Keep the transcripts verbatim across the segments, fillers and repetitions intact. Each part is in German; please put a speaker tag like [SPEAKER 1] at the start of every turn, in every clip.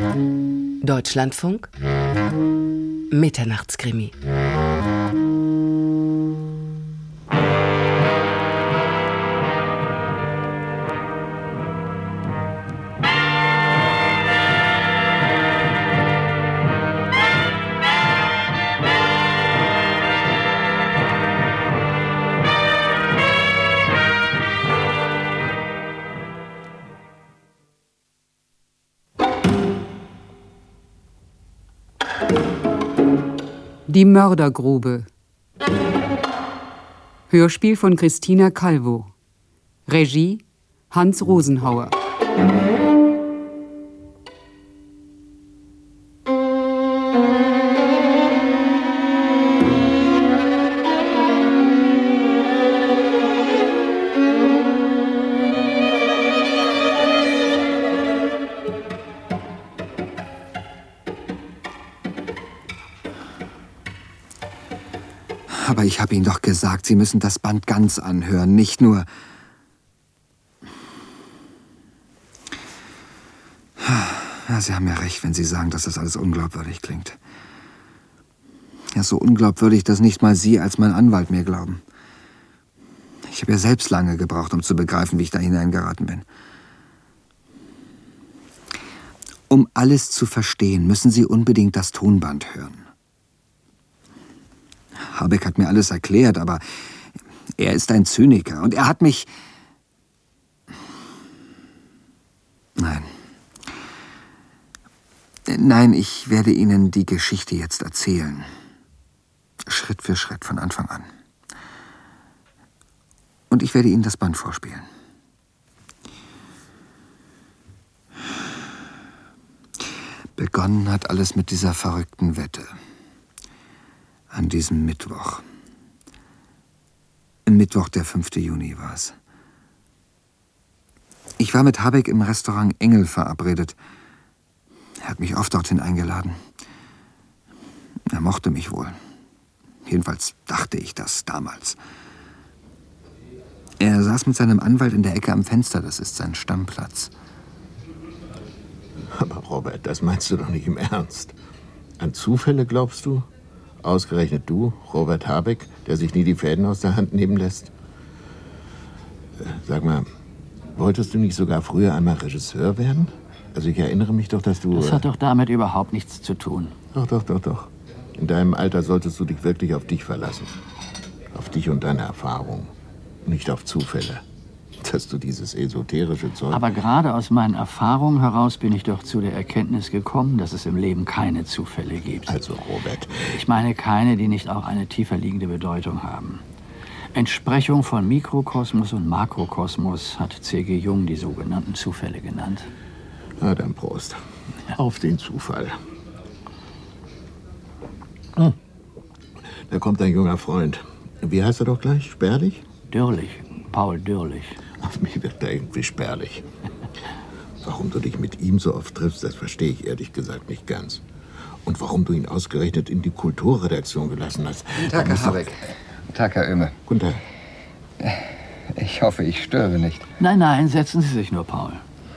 [SPEAKER 1] Deutschlandfunk Mitternachtskrimi.
[SPEAKER 2] Die Mördergrube. Hörspiel von Christina Calvo. Regie Hans Rosenhauer.
[SPEAKER 3] Aber ich habe Ihnen doch gesagt, Sie müssen das Band ganz anhören, nicht nur... Ja, Sie haben ja recht, wenn Sie sagen, dass das alles unglaubwürdig klingt. Ja, so unglaubwürdig, dass nicht mal Sie als mein Anwalt mir glauben. Ich habe ja selbst lange gebraucht, um zu begreifen, wie ich da hineingeraten bin. Um alles zu verstehen, müssen Sie unbedingt das Tonband hören. Habeck hat mir alles erklärt, aber er ist ein Zyniker und er hat mich... Nein. Nein, ich werde Ihnen die Geschichte jetzt erzählen. Schritt für Schritt von Anfang an. Und ich werde Ihnen das Band vorspielen. Begonnen hat alles mit dieser verrückten Wette. An diesem Mittwoch. Mittwoch, der fünfte Juni war es. Ich war mit Habeck im Restaurant Engel verabredet. Er hat mich oft dorthin eingeladen. Er mochte mich wohl. Jedenfalls dachte ich das damals. Er saß mit seinem Anwalt in der Ecke am Fenster. Das ist sein Stammplatz.
[SPEAKER 4] Aber Robert, das meinst du doch nicht im Ernst. An Zufälle glaubst du? Ausgerechnet du, Robert Habeck, der sich nie die Fäden aus der Hand nehmen lässt? Sag mal, wolltest du nicht sogar früher einmal Regisseur werden? Also ich erinnere mich doch, dass du...
[SPEAKER 5] Das hat doch damit überhaupt nichts zu tun.
[SPEAKER 4] Doch, doch, doch, doch. In deinem Alter solltest du dich wirklich auf dich verlassen. Auf dich und deine Erfahrung. Nicht auf Zufälle. Dass du dieses esoterische Zeug...
[SPEAKER 5] Aber gerade aus meinen Erfahrungen heraus bin ich doch zu der Erkenntnis gekommen, dass es im Leben keine Zufälle gibt.
[SPEAKER 4] Also, Robert...
[SPEAKER 5] Ich meine keine, die nicht auch eine tiefer liegende Bedeutung haben. Entsprechung von Mikrokosmos und Makrokosmos hat C G Jung die sogenannten Zufälle genannt.
[SPEAKER 4] Na dann Prost. Auf den Zufall. Hm. Da kommt ein junger Freund. Wie heißt er doch gleich? Spärlich?
[SPEAKER 5] Dürrlich. Paul Dürrlich.
[SPEAKER 4] Auf mich wird er irgendwie spärlich. Warum du dich mit ihm so oft triffst, das verstehe ich ehrlich gesagt nicht ganz. Und warum du ihn ausgerechnet in die Kulturredaktion gelassen hast.
[SPEAKER 3] Guten Tag, Herr Habeck. Guten Tag, Herr Oehme.
[SPEAKER 4] Guten Tag.
[SPEAKER 3] Ich hoffe, ich störe nicht.
[SPEAKER 5] Nein, nein, setzen Sie sich nur, Paul.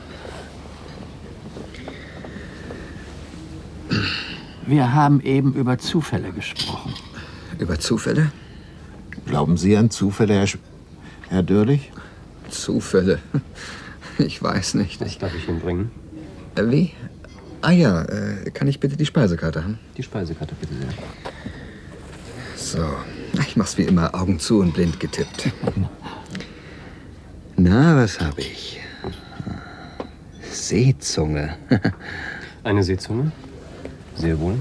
[SPEAKER 5] Wir haben eben über Zufälle gesprochen.
[SPEAKER 3] Über Zufälle?
[SPEAKER 4] Glauben Sie an Zufälle, Herr, Sch Herr Dürrlich?
[SPEAKER 3] Zufälle? Ich weiß nicht.
[SPEAKER 6] Was darf ich Ihnen bringen?
[SPEAKER 3] Äh, wie? Ah ja, äh, kann ich bitte die Speisekarte haben?
[SPEAKER 6] Die Speisekarte, bitte sehr.
[SPEAKER 3] So, ich mach's wie immer, Augen zu und blind getippt. Na, was habe ich? Seezunge.
[SPEAKER 6] Eine Seezunge? Sehr wohl.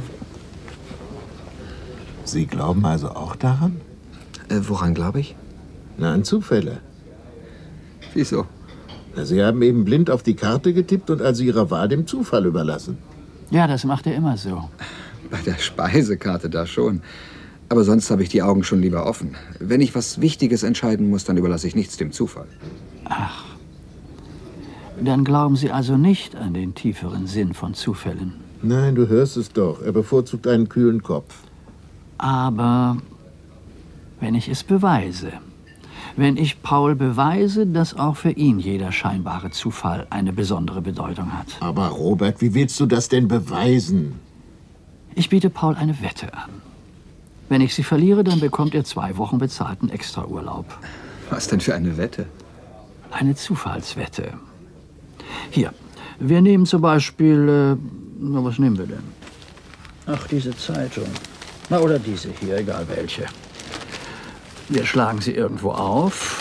[SPEAKER 4] Sie glauben also auch daran?
[SPEAKER 3] Äh, woran glaube ich?
[SPEAKER 4] Na, an Zufälle.
[SPEAKER 3] Wieso?
[SPEAKER 4] Na, Sie haben eben blind auf die Karte getippt und also Ihre Wahl dem Zufall überlassen.
[SPEAKER 5] Ja, das macht er immer so.
[SPEAKER 3] Bei der Speisekarte da schon. Aber sonst habe ich die Augen schon lieber offen. Wenn ich was Wichtiges entscheiden muss, dann überlasse ich nichts dem Zufall.
[SPEAKER 5] Ach. Dann glauben Sie also nicht an den tieferen Sinn von Zufällen?
[SPEAKER 4] Nein, du hörst es doch. Er bevorzugt einen kühlen Kopf.
[SPEAKER 5] Aber wenn ich es beweise, wenn ich Paul beweise, dass auch für ihn jeder scheinbare Zufall eine besondere Bedeutung hat.
[SPEAKER 4] Aber Robert, wie willst du das denn beweisen?
[SPEAKER 5] Ich biete Paul eine Wette an. Wenn ich sie verliere, dann bekommt er zwei Wochen bezahlten Extraurlaub.
[SPEAKER 3] Was denn für eine Wette?
[SPEAKER 5] Eine Zufallswette. Hier, wir nehmen zum Beispiel, äh, na, was nehmen wir denn? Ach, diese Zeitung. Na, oder diese hier, egal welche. Wir schlagen sie irgendwo auf.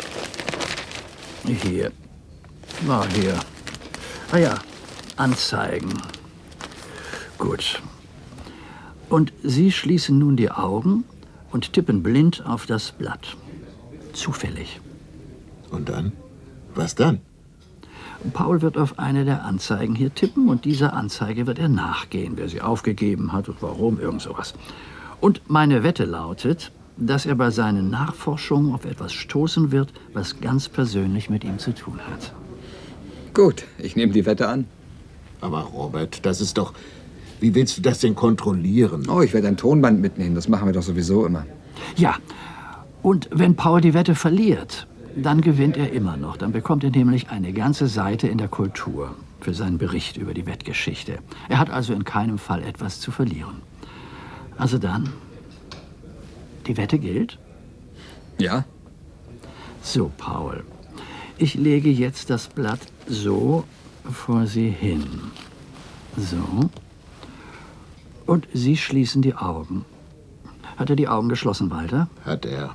[SPEAKER 5] Hier. Na, hier. Ah ja, Anzeigen. Gut. Und Sie schließen nun die Augen und tippen blind auf das Blatt. Zufällig.
[SPEAKER 4] Und dann? Was dann?
[SPEAKER 5] Paul wird auf eine der Anzeigen hier tippen und dieser Anzeige wird er nachgehen, wer sie aufgegeben hat und warum, irgend sowas. Und meine Wette lautet, dass er bei seinen Nachforschungen auf etwas stoßen wird, was ganz persönlich mit ihm zu tun hat.
[SPEAKER 3] Gut, ich nehme die Wette an.
[SPEAKER 4] Aber Robert, das ist doch... Wie willst du das denn kontrollieren?
[SPEAKER 3] Oh, ich werde ein Tonband mitnehmen. Das machen wir doch sowieso immer.
[SPEAKER 5] Ja, und wenn Paul die Wette verliert, dann gewinnt er immer noch. Dann bekommt er nämlich eine ganze Seite in der Kultur für seinen Bericht über die Wettgeschichte. Er hat also in keinem Fall etwas zu verlieren. Also dann, die Wette gilt?
[SPEAKER 3] Ja?
[SPEAKER 5] So, Paul, ich lege jetzt das Blatt so vor Sie hin. So. Und Sie schließen die Augen. Hat er die Augen geschlossen, Walter?
[SPEAKER 4] Hat er.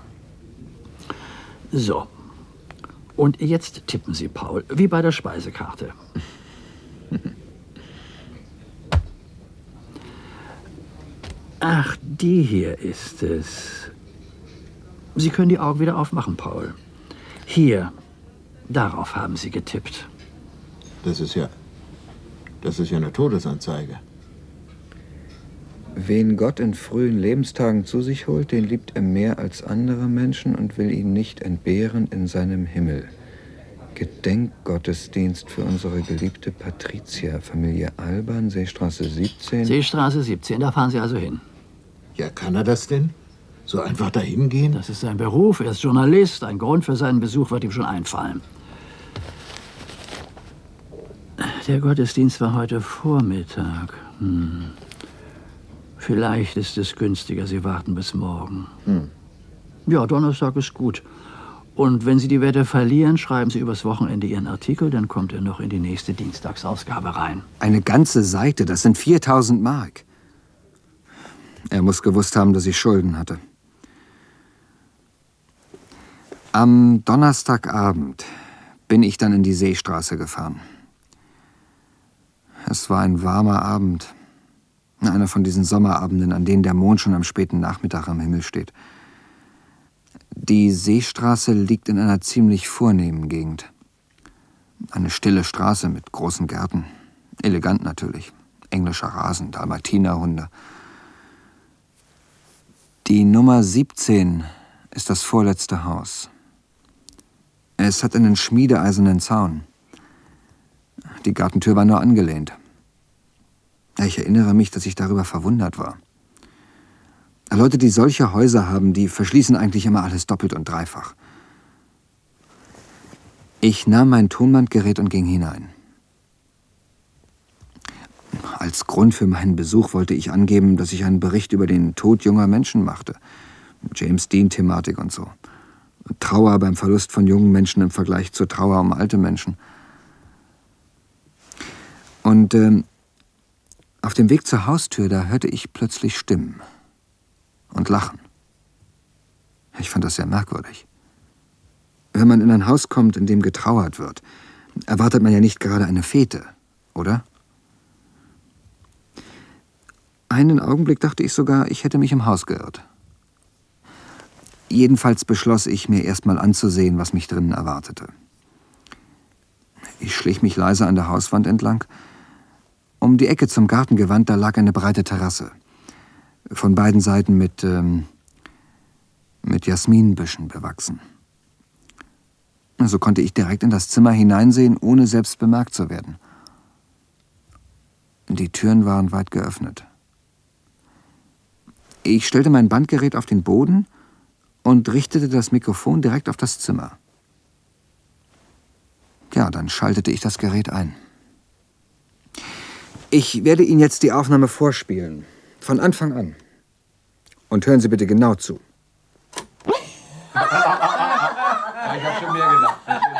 [SPEAKER 5] So. Und jetzt tippen Sie, Paul, wie bei der Speisekarte. Ach, die hier ist es. Sie können die Augen wieder aufmachen, Paul. Hier, darauf haben Sie getippt.
[SPEAKER 4] Das ist ja... Das ist ja eine Todesanzeige.
[SPEAKER 3] Wen Gott in frühen Lebenstagen zu sich holt, den liebt er mehr als andere Menschen und will ihn nicht entbehren in seinem Himmel. Gedenkgottesdienst für unsere geliebte Patricia, Familie Alban, Seestraße siebzehn.
[SPEAKER 5] Seestraße siebzehn, da fahren Sie also hin.
[SPEAKER 4] Ja, kann er das denn? So einfach dahin gehen?
[SPEAKER 5] Das ist sein Beruf, er ist Journalist. Ein Grund für seinen Besuch wird ihm schon einfallen. Der Gottesdienst war heute Vormittag. Hm. Vielleicht ist es günstiger, Sie warten bis morgen.
[SPEAKER 3] Hm.
[SPEAKER 5] Ja, Donnerstag ist gut. Und wenn Sie die Wette verlieren, schreiben Sie übers Wochenende Ihren Artikel, dann kommt er noch in die nächste Dienstagsausgabe rein.
[SPEAKER 3] Eine ganze Seite, das sind viertausend Mark. Er muss gewusst haben, dass ich Schulden hatte. Am Donnerstagabend bin ich dann in die Seestraße gefahren. Es war ein warmer Abend. Einer von diesen Sommerabenden, an denen der Mond schon am späten Nachmittag am Himmel steht. Die Seestraße liegt in einer ziemlich vornehmen Gegend. Eine stille Straße mit großen Gärten. Elegant natürlich. Englischer Rasen, Dalmatinerhunde. Die Nummer siebzehn ist das vorletzte Haus. Es hat einen schmiedeeisernen Zaun. Die Gartentür war nur angelehnt. Ich erinnere mich, dass ich darüber verwundert war. Leute, die solche Häuser haben, die verschließen eigentlich immer alles doppelt und dreifach. Ich nahm mein Tonbandgerät und ging hinein. Als Grund für meinen Besuch wollte ich angeben, dass ich einen Bericht über den Tod junger Menschen machte. James Dean-Thematik und so. Trauer beim Verlust von jungen Menschen im Vergleich zur Trauer um alte Menschen. Und ähm, auf dem Weg zur Haustür, da hörte ich plötzlich Stimmen und Lachen. Ich fand das sehr merkwürdig. Wenn man in ein Haus kommt, in dem getrauert wird, erwartet man ja nicht gerade eine Fete, oder? Einen Augenblick dachte ich sogar, ich hätte mich im Haus geirrt. Jedenfalls beschloss ich, mir erst mal anzusehen, was mich drinnen erwartete. Ich schlich mich leise an der Hauswand entlang. Um die Ecke zum Gartengewand, da lag eine breite Terrasse. Von beiden Seiten mit, ähm, mit Jasminbüschen bewachsen. So konnte ich direkt in das Zimmer hineinsehen, ohne selbst bemerkt zu werden. Die Türen waren weit geöffnet. Ich stellte mein Bandgerät auf den Boden und richtete das Mikrofon direkt auf das Zimmer. Ja, dann schaltete ich das Gerät ein. Ich werde Ihnen jetzt die Aufnahme vorspielen. Von Anfang an. Und hören Sie bitte genau zu.
[SPEAKER 1] Ich habe schon mehr gedacht.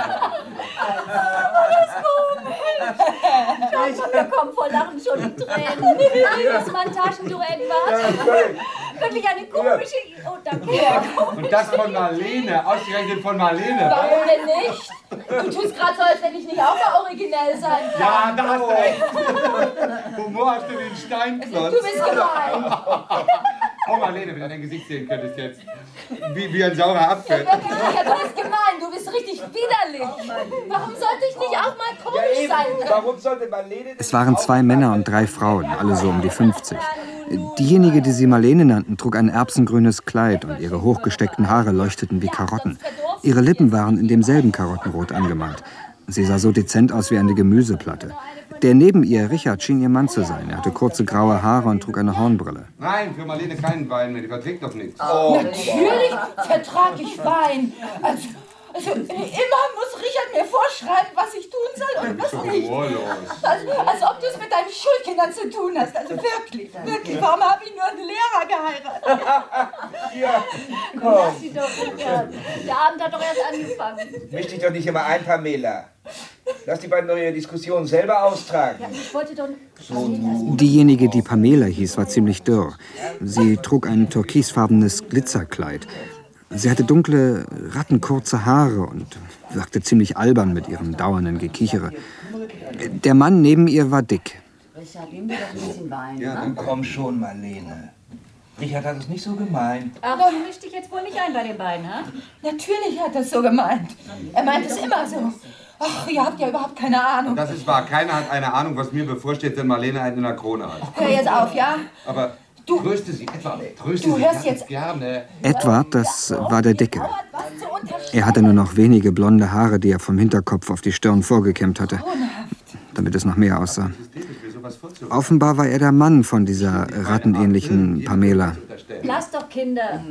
[SPEAKER 7] Wir kommen vor Lachen schon in Tränen. Ach, das war ein Taschentuch, Edward. Wirklich eine komische... Oh, danke.
[SPEAKER 1] Und das von Marlene, ausgerechnet von Marlene.
[SPEAKER 7] Warum denn nicht? Du tust gerade so, als wenn ich nicht auch mal originell sein kann.
[SPEAKER 1] Ja, da hast du recht. Humor hast du den Steinklotz.
[SPEAKER 7] Du bist gemein.
[SPEAKER 1] Oh, Marlene, wenn du dein Gesicht sehen könntest jetzt. Wie, wie ein saurer Apfel.
[SPEAKER 7] Ja, du bist gemein, du bist richtig widerlich. Warum sollte ich nicht auch mal komisch sein?
[SPEAKER 8] Warum sollte Marlene...
[SPEAKER 3] Es waren zwei Männer und drei Frauen, alle so um die fünfzig. Diejenige, die sie Marlene nannten, trug ein erbsengrünes Kleid und ihre hochgesteckten Haare leuchteten wie Karotten. Ihre Lippen waren in demselben Karottenrot angemalt. Sie sah so dezent aus wie eine Gemüseplatte. Der neben ihr, Richard, schien ihr Mann zu sein. Er hatte kurze graue Haare und trug eine Hornbrille.
[SPEAKER 1] Nein, für Marlene keinen Wein mehr, die verträgt doch nichts.
[SPEAKER 7] Oh, natürlich vertrage ich Wein. Also, also immer muss Richard mir vorschreiben, was ich tun soll und was nicht. Also, als ob du es mit deinen Schulkindern zu tun hast. Also wirklich, wirklich. Warum habe ich nur einen Lehrer geheiratet?
[SPEAKER 8] Ja, komm.
[SPEAKER 7] Lass sie doch, Richard. Der Abend hat doch erst angefangen.
[SPEAKER 8] Misch dich doch nicht immer ein, Pamela. Lass die beiden doch ihre Diskussion selber austragen.
[SPEAKER 7] Ja, ich wollte doch...
[SPEAKER 3] Diejenige, die Pamela hieß, war ziemlich dürr. Sie trug ein türkisfarbenes Glitzerkleid. Sie hatte dunkle, rattenkurze Haare und wirkte ziemlich albern mit ihrem dauernden Gekichere. Der Mann neben ihr war dick.
[SPEAKER 9] Richard, nimm mir doch ein bisschen Wein.
[SPEAKER 8] Ja, dann komm schon, Marlene. Richard hat es nicht so gemeint.
[SPEAKER 7] Aber du mischst dich jetzt wohl nicht ein bei den beiden, ha?
[SPEAKER 10] Natürlich hat er es so gemeint. Er meint es immer so. Ach, ihr habt ja überhaupt keine Ahnung.
[SPEAKER 1] Das ist wahr. Keiner hat eine Ahnung, was mir bevorsteht, wenn Marlene einen in der Krone hat.
[SPEAKER 10] Hör jetzt auf, ja?
[SPEAKER 1] Aber
[SPEAKER 10] du,
[SPEAKER 1] tröste sie, Edward. Tröste
[SPEAKER 10] du
[SPEAKER 1] sie
[SPEAKER 10] hörst
[SPEAKER 1] ganz
[SPEAKER 10] jetzt
[SPEAKER 1] gerne.
[SPEAKER 3] Edward, das war der Dicke. Er hatte nur noch wenige blonde Haare, die er vom Hinterkopf auf die Stirn vorgekämmt hatte, damit es noch mehr aussah. Offenbar war er der Mann von dieser rattenähnlichen Pamela.
[SPEAKER 7] Lass doch, Kinder.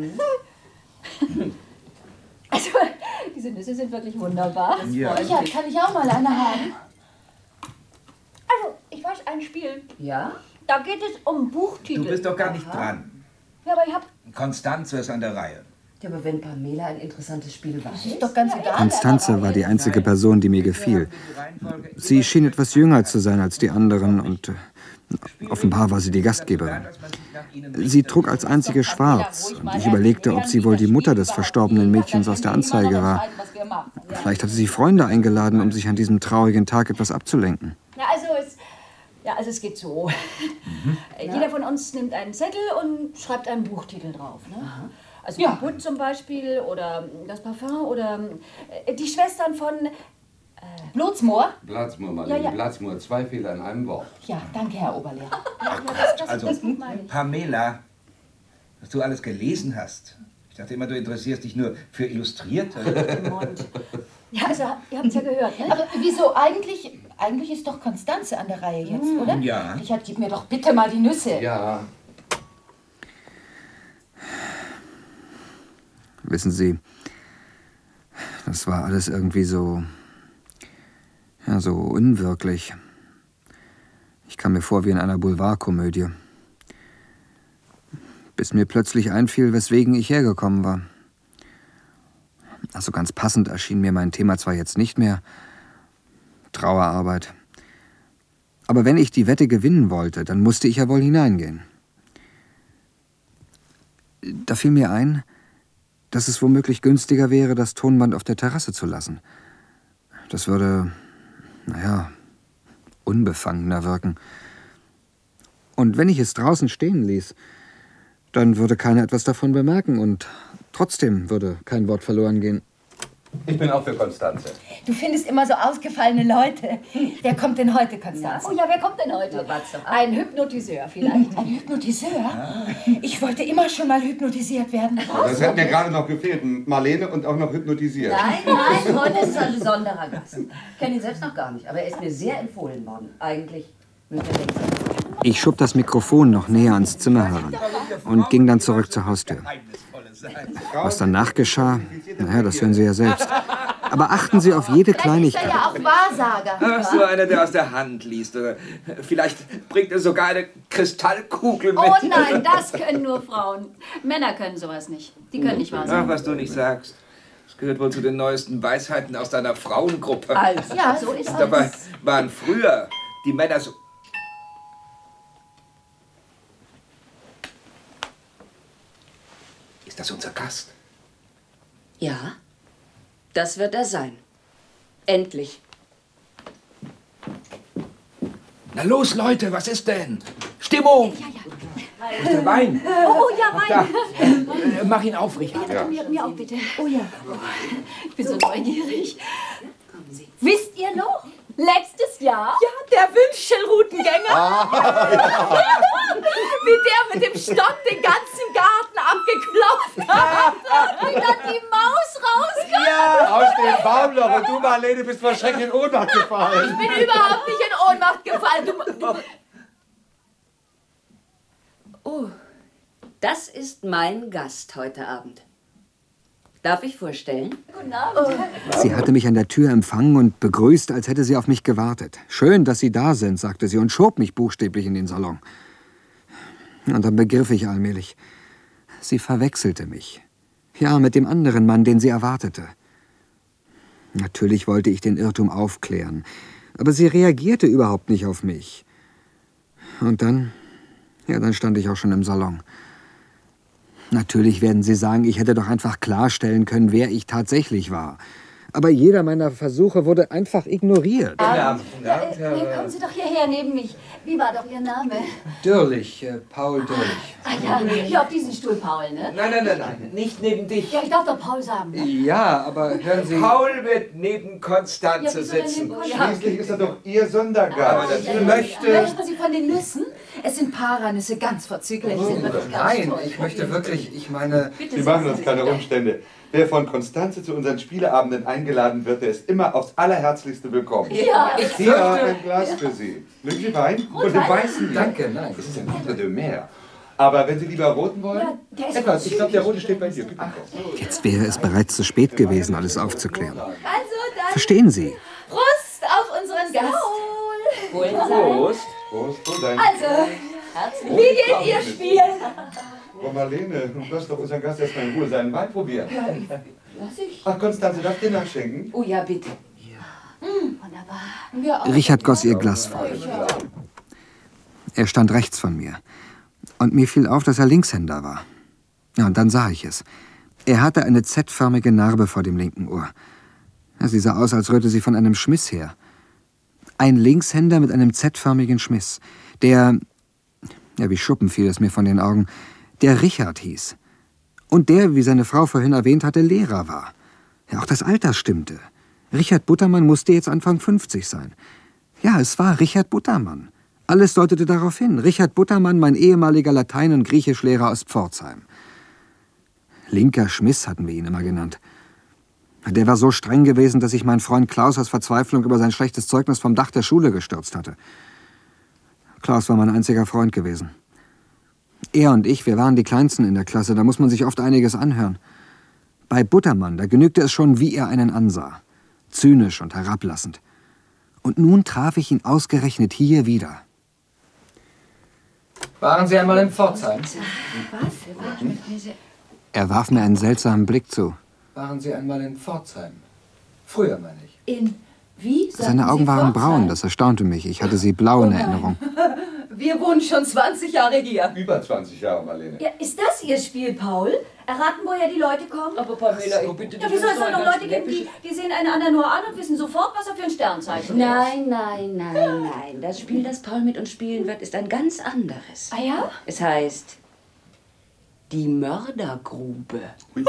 [SPEAKER 7] Also, diese Nüsse sind wirklich wunderbar.
[SPEAKER 10] Ja. Richard, kann ich auch mal eine haben?
[SPEAKER 7] Also, ich weiß ein Spiel.
[SPEAKER 9] Ja?
[SPEAKER 7] Da geht es um Buchtitel.
[SPEAKER 8] Du bist doch gar nicht dran.
[SPEAKER 7] Ja, aber ich hab...
[SPEAKER 8] Konstanze ist an der Reihe.
[SPEAKER 9] Ja, aber wenn Pamela ein interessantes Spiel weiß.
[SPEAKER 10] Ist doch ganz egal.
[SPEAKER 3] Konstanze war die einzige Person, die mir gefiel. Sie schien etwas jünger zu sein als die anderen und offenbar war sie die Gastgeberin. Sie trug als einzige schwarz und ich überlegte, ob sie wohl die Mutter des verstorbenen Mädchens aus der Anzeige war. Vielleicht hatte sie Freunde eingeladen, um sich an diesem traurigen Tag etwas abzulenken.
[SPEAKER 7] Ja, also es, ja, also es geht so. Mhm. Jeder ja. von uns nimmt einen Zettel und schreibt einen Buchtitel drauf. Ne? Also ja. Kaputt zum Beispiel oder das Parfum oder äh, die Schwestern von... Äh,
[SPEAKER 10] Blutsmoor?
[SPEAKER 1] Blatzmoor, Marlene. Ja, ja. Blatzmoor, zwei Fehler in einem Wort.
[SPEAKER 10] Ja, danke, Herr Oberlehrer.
[SPEAKER 8] Ach, das, das, also, das Pamela, was du alles gelesen hast. Ich dachte immer, du interessierst dich nur für Illustrierte.
[SPEAKER 7] Ja, also, ihr habt's ja gehört, ne?
[SPEAKER 10] Aber wieso? Eigentlich, eigentlich ist doch Konstanze an der Reihe jetzt, oder?
[SPEAKER 8] Ja.
[SPEAKER 10] Richard, gib mir doch bitte mal die Nüsse.
[SPEAKER 1] Ja.
[SPEAKER 3] Wissen Sie, das war alles irgendwie so... Ja, so unwirklich. Ich kam mir vor wie in einer Boulevardkomödie. Bis mir plötzlich einfiel, weswegen ich hergekommen war. Also ganz passend erschien mir mein Thema zwar jetzt nicht mehr. Trauerarbeit. Aber wenn ich die Wette gewinnen wollte, dann musste ich ja wohl hineingehen. Da fiel mir ein, dass es womöglich günstiger wäre, das Tonband auf der Terrasse zu lassen. Das würde... naja, unbefangener wirken. Und wenn ich es draußen stehen ließ, dann würde keiner etwas davon bemerken und trotzdem würde kein Wort verloren gehen.
[SPEAKER 1] Ich bin auch für Konstanze.
[SPEAKER 10] Du findest immer so ausgefallene Leute. Wer kommt denn heute, Konstanze?
[SPEAKER 7] Oh ja, wer kommt denn heute? Ein Hypnotiseur vielleicht.
[SPEAKER 10] Ein Hypnotiseur? Ja. Ich wollte immer schon mal hypnotisiert werden.
[SPEAKER 1] Was? Das hat mir gerade noch gefehlt. Marlene und auch noch hypnotisiert.
[SPEAKER 9] Nein, nein, heute ist ein besonderer Gast. Ich kenne ihn selbst noch gar nicht, aber er ist mir sehr empfohlen worden. Eigentlich müsste er längst sein.
[SPEAKER 3] Ich schob das Mikrofon noch näher ans Zimmer heran und ging dann zurück zur Haustür. Was danach geschah, naja, das hören Sie ja selbst. Aber achten Sie auf jede Kleinigkeit.
[SPEAKER 7] Ist er ja auch Wahrsager.
[SPEAKER 8] Ach, so einer, der aus der Hand liest. Oder vielleicht bringt er sogar eine Kristallkugel mit.
[SPEAKER 11] Oh nein, das können nur Frauen. Männer können sowas nicht. Die können nicht wahrsagen.
[SPEAKER 8] Ach, was du nicht sagst. Das gehört wohl zu den neuesten Weisheiten aus deiner Frauengruppe.
[SPEAKER 11] Also, ja, so ist
[SPEAKER 8] Dabei
[SPEAKER 11] es.
[SPEAKER 8] waren früher die Männer so... Ist das unser Gast?
[SPEAKER 9] Ja, das wird er sein. Endlich.
[SPEAKER 8] Na los, Leute, was ist denn? Stimmung!
[SPEAKER 11] Ja, ja.
[SPEAKER 8] Wo ist der Wein?
[SPEAKER 11] Oh, oh ja, Wein.
[SPEAKER 8] Äh, mach ihn auf, Richard.
[SPEAKER 11] Ja. Mir, mir auch bitte. Oh ja. Ich bin so neugierig. Wisst ihr noch? Letztes Jahr?
[SPEAKER 7] Ja, der Wünschelroutengänger.
[SPEAKER 11] Ah,
[SPEAKER 7] ja. Wie der mit dem Stock den ganzen Garten abgeklopft hat.
[SPEAKER 11] Wie dann die Maus rauskam.
[SPEAKER 1] Ja, aus dem Baumloch. Und du, Marlene, bist vor Schreck in Ohnmacht gefallen.
[SPEAKER 7] Ich bin überhaupt nicht in Ohnmacht gefallen. Du, du.
[SPEAKER 9] Oh, das ist mein Gast heute Abend. Darf ich vorstellen?
[SPEAKER 11] Guten Abend.
[SPEAKER 3] Sie hatte mich an der Tür empfangen und begrüßt, als hätte sie auf mich gewartet. Schön, dass Sie da sind, sagte sie und schob mich buchstäblich in den Salon. Und dann begriff ich allmählich. Sie verwechselte mich. Ja, mit dem anderen Mann, den sie erwartete. Natürlich wollte ich den Irrtum aufklären, aber sie reagierte überhaupt nicht auf mich. Und dann, ja, dann stand ich auch schon im Salon. Natürlich werden Sie sagen, ich hätte doch einfach klarstellen können, wer ich tatsächlich war. Aber jeder meiner Versuche wurde einfach ignoriert.
[SPEAKER 11] Guten Abend. Äh, kommen Sie doch hierher neben mich. Wie war doch Ihr Name?
[SPEAKER 3] Dürlich, äh, Paul Dürlich.
[SPEAKER 11] Ah ja, hier auf diesen Stuhl, Paul, ne?
[SPEAKER 8] Nein, nein, nein, nein, nicht neben dich.
[SPEAKER 11] Ja, ich darf doch Paul sagen. Ne?
[SPEAKER 3] Ja, aber hören Sie...
[SPEAKER 8] Paul wird neben
[SPEAKER 11] Ja,
[SPEAKER 8] Konstanze
[SPEAKER 11] wie soll er
[SPEAKER 8] sitzen.
[SPEAKER 11] neben Konstanze?
[SPEAKER 1] Schließlich ist er doch Ihr Sondergast.
[SPEAKER 8] Aber das
[SPEAKER 11] Ja, ja.
[SPEAKER 8] möchte...
[SPEAKER 7] Möchten Sie von den Nüssen? Es sind Paranüsse, ganz vorzüglich.
[SPEAKER 3] Oh,
[SPEAKER 7] Sind wirklich ganz
[SPEAKER 3] nein,
[SPEAKER 7] toll.
[SPEAKER 3] ich möchte wirklich, ich meine...
[SPEAKER 1] Sie machen uns keine Umstände. Wer von Konstanze zu unseren Spieleabenden eingeladen wird, der ist immer aufs Allerherzlichste willkommen.
[SPEAKER 11] Ja,
[SPEAKER 1] ich Hier ein Glas für Sie. Mögen Sie Wein? Und den weißen?
[SPEAKER 3] Danke, nein.
[SPEAKER 1] Das ist ein Litre de Mer. Aber wenn Sie lieber roten wollen?
[SPEAKER 11] Ja, der ist
[SPEAKER 1] Etwas, ich glaube, der rote steht bei dir. Bitte.
[SPEAKER 3] Jetzt wäre es bereits zu spät gewesen, alles aufzuklären.
[SPEAKER 7] Also dann
[SPEAKER 3] Verstehen Sie?
[SPEAKER 7] Prost auf unseren Gast.
[SPEAKER 8] Prost.
[SPEAKER 1] Prost, Prost. Ein
[SPEAKER 7] Also, wie geht Ihr Spiel?
[SPEAKER 1] Frau Marlene, du wirst doch unseren Gast erst mal in Ruhe seinen Wein probieren.
[SPEAKER 7] Ja, ich, lass ich.
[SPEAKER 1] Ach, Konstanze, darf ich dir nachschenken?
[SPEAKER 7] Oh ja, bitte.
[SPEAKER 11] Hm, wunderbar.
[SPEAKER 7] Wir auch.
[SPEAKER 3] Richard goss ihr Glas voll. Er stand rechts von mir. Und mir fiel auf, dass er Linkshänder war. Ja, und dann sah ich es. Er hatte eine Z-förmige Narbe vor dem linken Ohr. Ja, sie sah aus, als rührte sie von einem Schmiss her. Ein Linkshänder mit einem Z-förmigen Schmiss. Der, ja, wie Schuppen fiel es mir von den Augen, der Richard hieß. Und der, wie seine Frau vorhin erwähnt hatte, Lehrer war. Ja, auch das Alter stimmte. Richard Buttermann musste jetzt Anfang fünfzig sein. Ja, es war Richard Buttermann. Alles deutete darauf hin. Richard Buttermann, mein ehemaliger Latein- und Griechischlehrer aus Pforzheim. Linker Schmiss hatten wir ihn immer genannt. Der war so streng gewesen, dass sich mein Freund Klaus aus Verzweiflung über sein schlechtes Zeugnis vom Dach der Schule gestürzt hatte. Klaus war mein einziger Freund gewesen. Er und ich, wir waren die Kleinsten in der Klasse, da muss man sich oft einiges anhören. Bei Buttermann, da genügte es schon, wie er einen ansah. Zynisch und herablassend. Und nun traf ich ihn ausgerechnet hier wieder.
[SPEAKER 12] Waren Sie einmal in Pforzheim?
[SPEAKER 3] Er warf mir einen seltsamen Blick zu.
[SPEAKER 12] Waren Sie einmal in Pforzheim? Früher, meine ich.
[SPEAKER 7] In wie?
[SPEAKER 3] Seine Augen waren braun, das erstaunte mich. Ich hatte sie blau in Erinnerung.
[SPEAKER 7] Wir wohnen schon zwanzig Jahre hier.
[SPEAKER 1] Über zwanzig Jahre, Marlene.
[SPEAKER 11] Ja, ist das Ihr Spiel, Paul? Erraten, woher die Leute kommen?
[SPEAKER 7] Aber Pamela, ich bitte
[SPEAKER 11] Ja, wieso es soll noch Leute geben, die, die sehen einen anderen nur an und wissen sofort, was er für ein Sternzeichen ist?
[SPEAKER 9] Nein, nein, nein, nein. Das Spiel, das Paul mit uns spielen wird, ist ein ganz anderes.
[SPEAKER 11] Ah ja?
[SPEAKER 9] Es heißt die Mördergrube.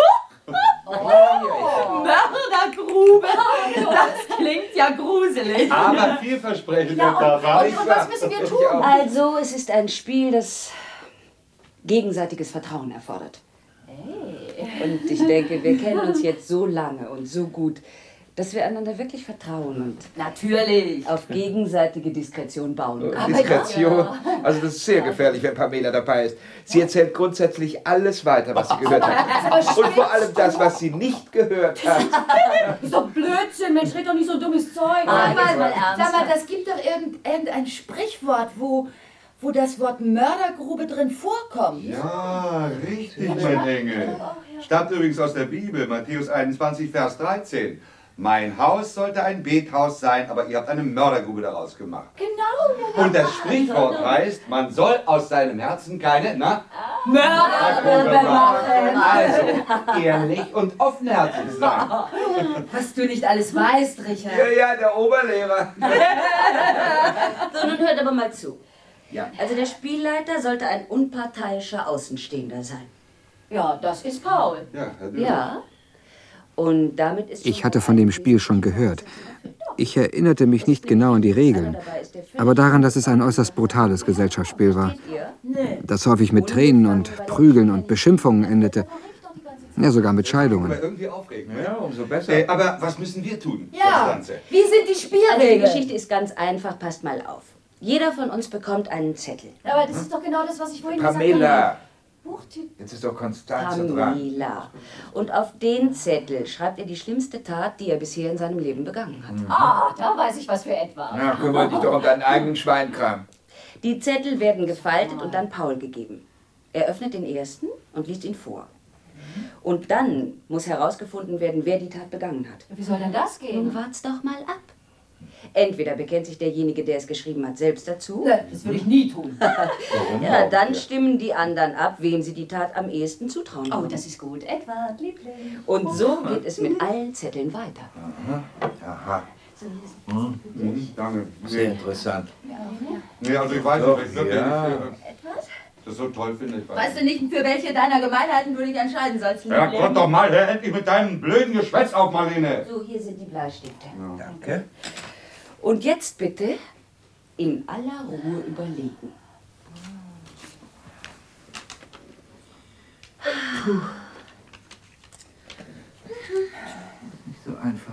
[SPEAKER 7] Oh, Mördergrube. Das klingt ja gruselig.
[SPEAKER 1] Aber vielversprechend,
[SPEAKER 11] Ja, und,
[SPEAKER 1] Papa.
[SPEAKER 11] und, und was müssen wir tun?
[SPEAKER 9] Also, es ist ein Spiel, das gegenseitiges Vertrauen erfordert. Und ich denke, wir kennen uns jetzt so lange und so gut, dass wir einander wirklich vertrauen und
[SPEAKER 7] Natürlich.
[SPEAKER 9] auf gegenseitige Diskretion bauen können.
[SPEAKER 8] Diskretion? Also das ist sehr gefährlich, wenn Pamela dabei ist. Sie erzählt grundsätzlich alles weiter, was sie gehört hat. Und vor allem das, was sie nicht gehört hat.
[SPEAKER 11] Das ist doch Blödsinn, Mensch, red doch nicht so dummes Zeug.
[SPEAKER 7] Ah,
[SPEAKER 11] Sag
[SPEAKER 7] jetzt mal
[SPEAKER 11] ernst.
[SPEAKER 7] Sag mal, das gibt doch irgend, irgendein Sprichwort, wo, wo das Wort Mördergrube drin vorkommt.
[SPEAKER 1] Ja, richtig, mein Engel. Stammt übrigens aus der Bibel, Matthäus einundzwanzig, Vers dreizehn. Mein Haus sollte ein Bethaus sein, aber ihr habt eine Mördergrube daraus gemacht.
[SPEAKER 7] Genau.
[SPEAKER 1] Und das Sprichwort heißt, man soll aus seinem Herzen keine, na?
[SPEAKER 7] Mördergrube machen.
[SPEAKER 1] Also, ehrlich und offenherzig sein.
[SPEAKER 7] Was du nicht alles weißt, Richard.
[SPEAKER 8] Ja, ja, der Oberlehrer.
[SPEAKER 9] So, nun hört aber mal zu.
[SPEAKER 8] Ja.
[SPEAKER 9] Also der Spielleiter sollte ein unparteiischer Außenstehender sein.
[SPEAKER 11] Ja, das ist Paul.
[SPEAKER 1] Ja,
[SPEAKER 9] Ja. Und damit ist
[SPEAKER 3] Ich hatte von dem Spiel schon gehört. Ich erinnerte mich nicht genau an die Regeln, aber daran, dass es ein äußerst brutales Gesellschaftsspiel war, das häufig mit Tränen und Prügeln und Beschimpfungen endete. Ja, sogar mit Scheidungen.
[SPEAKER 1] Aber irgendwie aufregend, ne?
[SPEAKER 8] Ja, umso besser.
[SPEAKER 1] Äh, aber was müssen wir tun,
[SPEAKER 7] Ja.
[SPEAKER 1] Konstanze?
[SPEAKER 7] Wie sind die
[SPEAKER 9] Also die
[SPEAKER 7] Spielregeln?
[SPEAKER 9] Geschichte ist ganz einfach, passt mal auf. Jeder von uns bekommt einen Zettel.
[SPEAKER 11] Aber das ist doch genau das, was ich vorhin gesagt habe.
[SPEAKER 8] Pamela,
[SPEAKER 11] Buchtyp.
[SPEAKER 8] jetzt ist doch Konstanze dran.
[SPEAKER 9] Pamela. Und auf den Zettel schreibt er die schlimmste Tat, die er bisher in seinem Leben begangen hat.
[SPEAKER 11] Ah, da weiß ich was für etwa.
[SPEAKER 8] Na, kümmere dich doch um deinen eigenen Schweinkram.
[SPEAKER 9] Die Zettel werden gefaltet und dann Paul gegeben. Er öffnet den ersten und liest ihn vor. Und dann muss herausgefunden werden, wer die Tat begangen hat.
[SPEAKER 11] Wie soll denn das gehen?
[SPEAKER 9] Nun wart's doch mal ab. Entweder bekennt sich derjenige, der es geschrieben hat, selbst dazu.
[SPEAKER 11] Ne, das würde ich nie tun.
[SPEAKER 9] Ja, dann stimmen die anderen ab, wem sie die Tat am ehesten zutrauen.
[SPEAKER 11] Oh,
[SPEAKER 9] würden.
[SPEAKER 11] das ist gut. Edward, Liebling.
[SPEAKER 9] Und so geht es mit allen Zetteln weiter.
[SPEAKER 8] Aha,
[SPEAKER 1] Mhm, danke.
[SPEAKER 8] sehr interessant.
[SPEAKER 1] Nee, also ich weiß
[SPEAKER 8] Doch,
[SPEAKER 1] nicht, wirklich,
[SPEAKER 8] ja.
[SPEAKER 1] ich, äh, das so toll finde ich.
[SPEAKER 7] Weißt du nicht, für welche deiner Gemeinheiten du dich entscheiden sollst,
[SPEAKER 1] Ja,
[SPEAKER 7] Liebling?
[SPEAKER 1] Gott doch mal, hör endlich mit deinem blöden Geschwätz auf, Marlene.
[SPEAKER 9] So, hier sind die Bleistifte.
[SPEAKER 8] Danke.
[SPEAKER 9] Und jetzt bitte in aller Ruhe überlegen.
[SPEAKER 8] Nicht so einfach.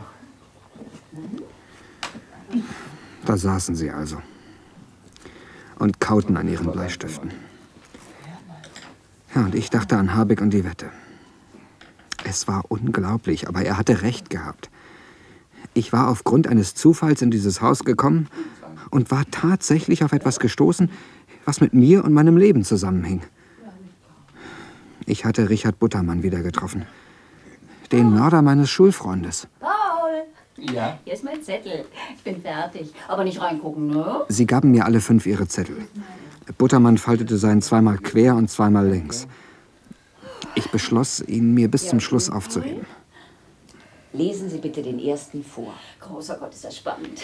[SPEAKER 3] Da saßen sie also und kauten an ihren Bleistiften. Ja, und ich dachte an Habeck und die Wette. Es war unglaublich, aber er hatte recht gehabt. Ich war aufgrund eines Zufalls in dieses Haus gekommen und war tatsächlich auf etwas gestoßen, was mit mir und meinem Leben zusammenhing. Ich hatte Richard Buttermann wieder getroffen. Den Mörder meines Schulfreundes.
[SPEAKER 11] Paul,
[SPEAKER 8] Ja?
[SPEAKER 11] hier ist mein Zettel. Ich bin fertig. Aber nicht reingucken, ne?
[SPEAKER 3] Sie gaben mir alle fünf ihre Zettel. Buttermann faltete seinen zweimal quer und zweimal längs. Ich beschloss, ihn mir bis zum Schluss aufzuheben.
[SPEAKER 9] Lesen Sie bitte den ersten vor.
[SPEAKER 11] Großer Gott, ist das spannend.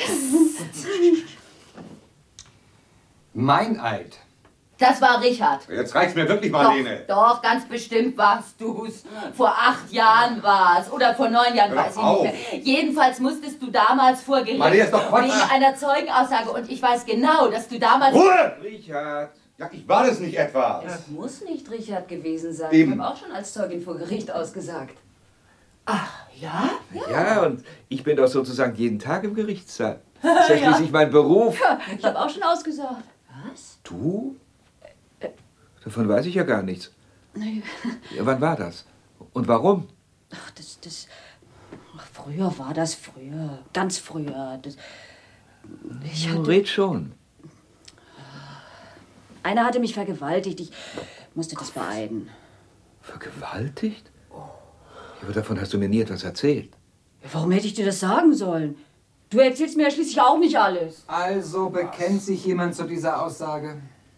[SPEAKER 12] Meineid.
[SPEAKER 7] Das war Richard.
[SPEAKER 1] Jetzt reicht's mir wirklich, Marlene.
[SPEAKER 7] Doch, doch, ganz bestimmt warst du's. Vor acht Jahren war's. Oder vor neun Jahren,
[SPEAKER 1] Hör
[SPEAKER 7] weiß ich
[SPEAKER 1] auf.
[SPEAKER 7] nicht mehr. Jedenfalls musstest du damals vor Gericht
[SPEAKER 1] Marlene, ist doch Quatsch.
[SPEAKER 7] wegen einer Zeugenaussage. Und ich weiß genau, dass du damals...
[SPEAKER 1] Ruhe!
[SPEAKER 8] Richard.
[SPEAKER 1] Ja, ich war das nicht etwa.
[SPEAKER 9] Es muss nicht Richard gewesen sein.
[SPEAKER 1] Eben.
[SPEAKER 9] Ich habe auch schon als Zeugin vor Gericht ausgesagt.
[SPEAKER 7] Ja?
[SPEAKER 8] Ja, und ich bin doch sozusagen jeden Tag im Gerichtssaal. Das ist ja schließlich mein Beruf.
[SPEAKER 11] Ich habe auch schon ausgesagt.
[SPEAKER 9] Was?
[SPEAKER 8] Du? Davon weiß ich ja gar nichts. Ja, wann war das? Und warum?
[SPEAKER 9] Ach, das, das... Ach, früher war das früher. Ganz früher. Das, ich
[SPEAKER 8] Du
[SPEAKER 9] hatte,
[SPEAKER 8] red schon.
[SPEAKER 9] einer hatte mich vergewaltigt. Ich musste das beeiden.
[SPEAKER 8] Vergewaltigt? Ja, aber davon hast du mir nie etwas erzählt.
[SPEAKER 9] Warum hätte ich dir das sagen sollen? Du erzählst mir ja schließlich auch nicht alles.
[SPEAKER 12] Also bekennt sich jemand zu dieser Aussage?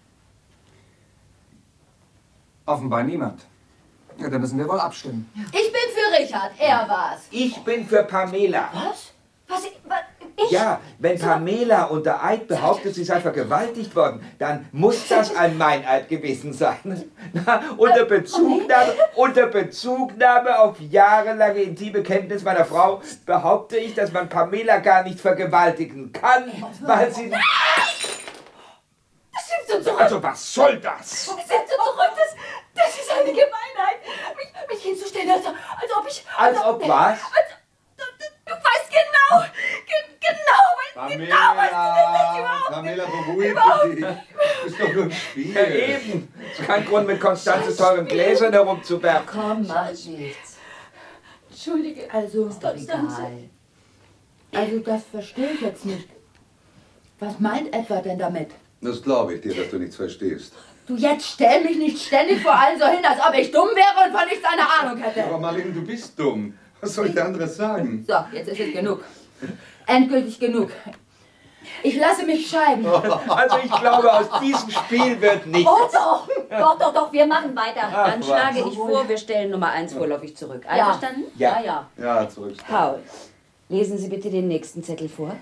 [SPEAKER 12] Offenbar niemand. Ja, dann müssen wir wohl abstimmen.
[SPEAKER 7] Ich bin für Richard. Er war's.
[SPEAKER 8] Ich bin für Pamela.
[SPEAKER 7] Was? Was? was ich?
[SPEAKER 8] Ja, wenn Pamela unter Eid behauptet, sie sei vergewaltigt worden, dann muss das ein Meineid gewesen sein. Na, unter, Bezugnahme, unter Bezugnahme auf jahrelange intime Kenntnis meiner Frau behaupte ich, dass man Pamela gar nicht vergewaltigen kann, weil sie...
[SPEAKER 7] Das stimmt so zurück.
[SPEAKER 8] Also was soll das?
[SPEAKER 7] Das stimmt so zurück. Das, das ist eine Gemeinheit. Mich, mich hinzustellen, als, als ob ich...
[SPEAKER 8] Als ob was?
[SPEAKER 7] Als, du, du, du weißt
[SPEAKER 1] Pamela, Pamela, beruhige dich. Das ist doch nur ein Spiel.
[SPEAKER 8] Ja, eben. Es ist kein Grund, mit Konstanze teuren Gläsern herumzuwerfen.
[SPEAKER 10] Komm, mach nichts.
[SPEAKER 7] Entschuldige.
[SPEAKER 10] Also,
[SPEAKER 7] ist doch
[SPEAKER 10] egal. Also, das verstehe ich jetzt nicht. Was meint Edward denn damit?
[SPEAKER 1] Das glaube ich dir, dass du nichts verstehst.
[SPEAKER 10] Du, jetzt stell mich nicht ständig vor allen so hin, als ob ich dumm wäre und von nichts eine Ahnung hätte.
[SPEAKER 1] Aber Marlene, du bist dumm. Was soll ich dir anderes sagen?
[SPEAKER 10] So, jetzt ist es genug. Endgültig genug. Ich lasse mich scheiden.
[SPEAKER 8] Also ich glaube, aus diesem Spiel wird nichts.
[SPEAKER 9] Oh doch, doch, doch, doch, wir machen weiter.
[SPEAKER 8] Ach,
[SPEAKER 9] Dann schlage
[SPEAKER 8] was.
[SPEAKER 9] ich vor, wir stellen Nummer eins vorläufig zurück. Einverstanden?
[SPEAKER 8] Ja.
[SPEAKER 9] Ja, ja.
[SPEAKER 1] Ja, zurück.
[SPEAKER 9] Paul, lesen Sie bitte den nächsten Zettel vor.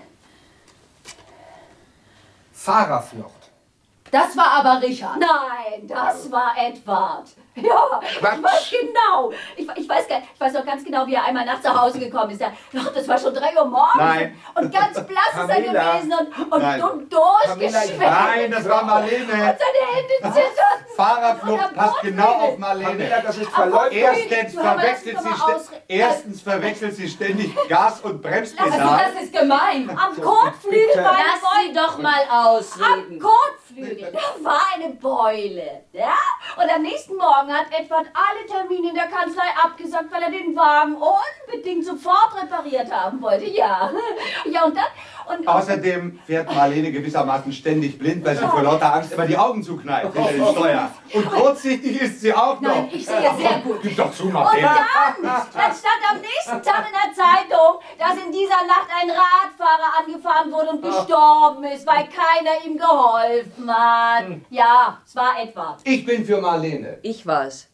[SPEAKER 12] Fahrerflucht.
[SPEAKER 10] Das war aber Richard.
[SPEAKER 11] Nein, das war Edward. Ja, ich weiß genau. Ich, ich, weiß, gar- ich weiß noch ganz genau, wie er einmal nachts nach Hause gekommen ist. Ja, doch, das war schon drei Uhr morgens.
[SPEAKER 1] Nein.
[SPEAKER 11] Und ganz blass ist er
[SPEAKER 1] Pamela.
[SPEAKER 11] gewesen und, und
[SPEAKER 1] Nein.
[SPEAKER 11] dumm durchgeschwemmt.
[SPEAKER 1] Nein, das war Marlene.
[SPEAKER 11] Und seine Hände zitterten.
[SPEAKER 1] Fahrerflucht passt genau auf Marlene.
[SPEAKER 8] Pamela, das ist
[SPEAKER 11] Aber
[SPEAKER 8] verläuft.
[SPEAKER 1] Erstens
[SPEAKER 11] Du, aber lass
[SPEAKER 1] verwechselt
[SPEAKER 11] mich
[SPEAKER 1] sie,
[SPEAKER 11] doch mal
[SPEAKER 1] stä-
[SPEAKER 11] ausreden.
[SPEAKER 1] erstens verwechselt sie ständig Gas- und
[SPEAKER 10] Also,
[SPEAKER 1] Bremspedal.
[SPEAKER 10] das ist gemein.
[SPEAKER 11] Am Kotflügel war eine
[SPEAKER 9] Lass sie
[SPEAKER 11] Beule.
[SPEAKER 9] doch mal
[SPEAKER 11] Am
[SPEAKER 9] ausreden.
[SPEAKER 11] Kotflügel, da war eine Beule. Ja? Und am nächsten Morgen hat Edward alle Termine in der Kanzlei abgesagt, weil er den Wagen unbedingt sofort repariert haben wollte. Ja. Ja, und dann... Und,
[SPEAKER 1] Außerdem fährt Marlene gewissermaßen ständig blind, weil sie vor lauter Angst immer die Augen zukneift hinter den Steuer. Und kurzsichtig ist sie auch noch.
[SPEAKER 10] Nein, ich sehe sehr gut.
[SPEAKER 1] Gib doch zu,
[SPEAKER 11] Und
[SPEAKER 1] Marlene.
[SPEAKER 11] dann, dann stand am nächsten Tag in der Zeitung, dass in dieser Nacht ein Radfahrer angefahren wurde und gestorben ist, weil keiner ihm geholfen hat. Ja, es war Edward.
[SPEAKER 12] Ich bin für Marlene.
[SPEAKER 9] Ich war's.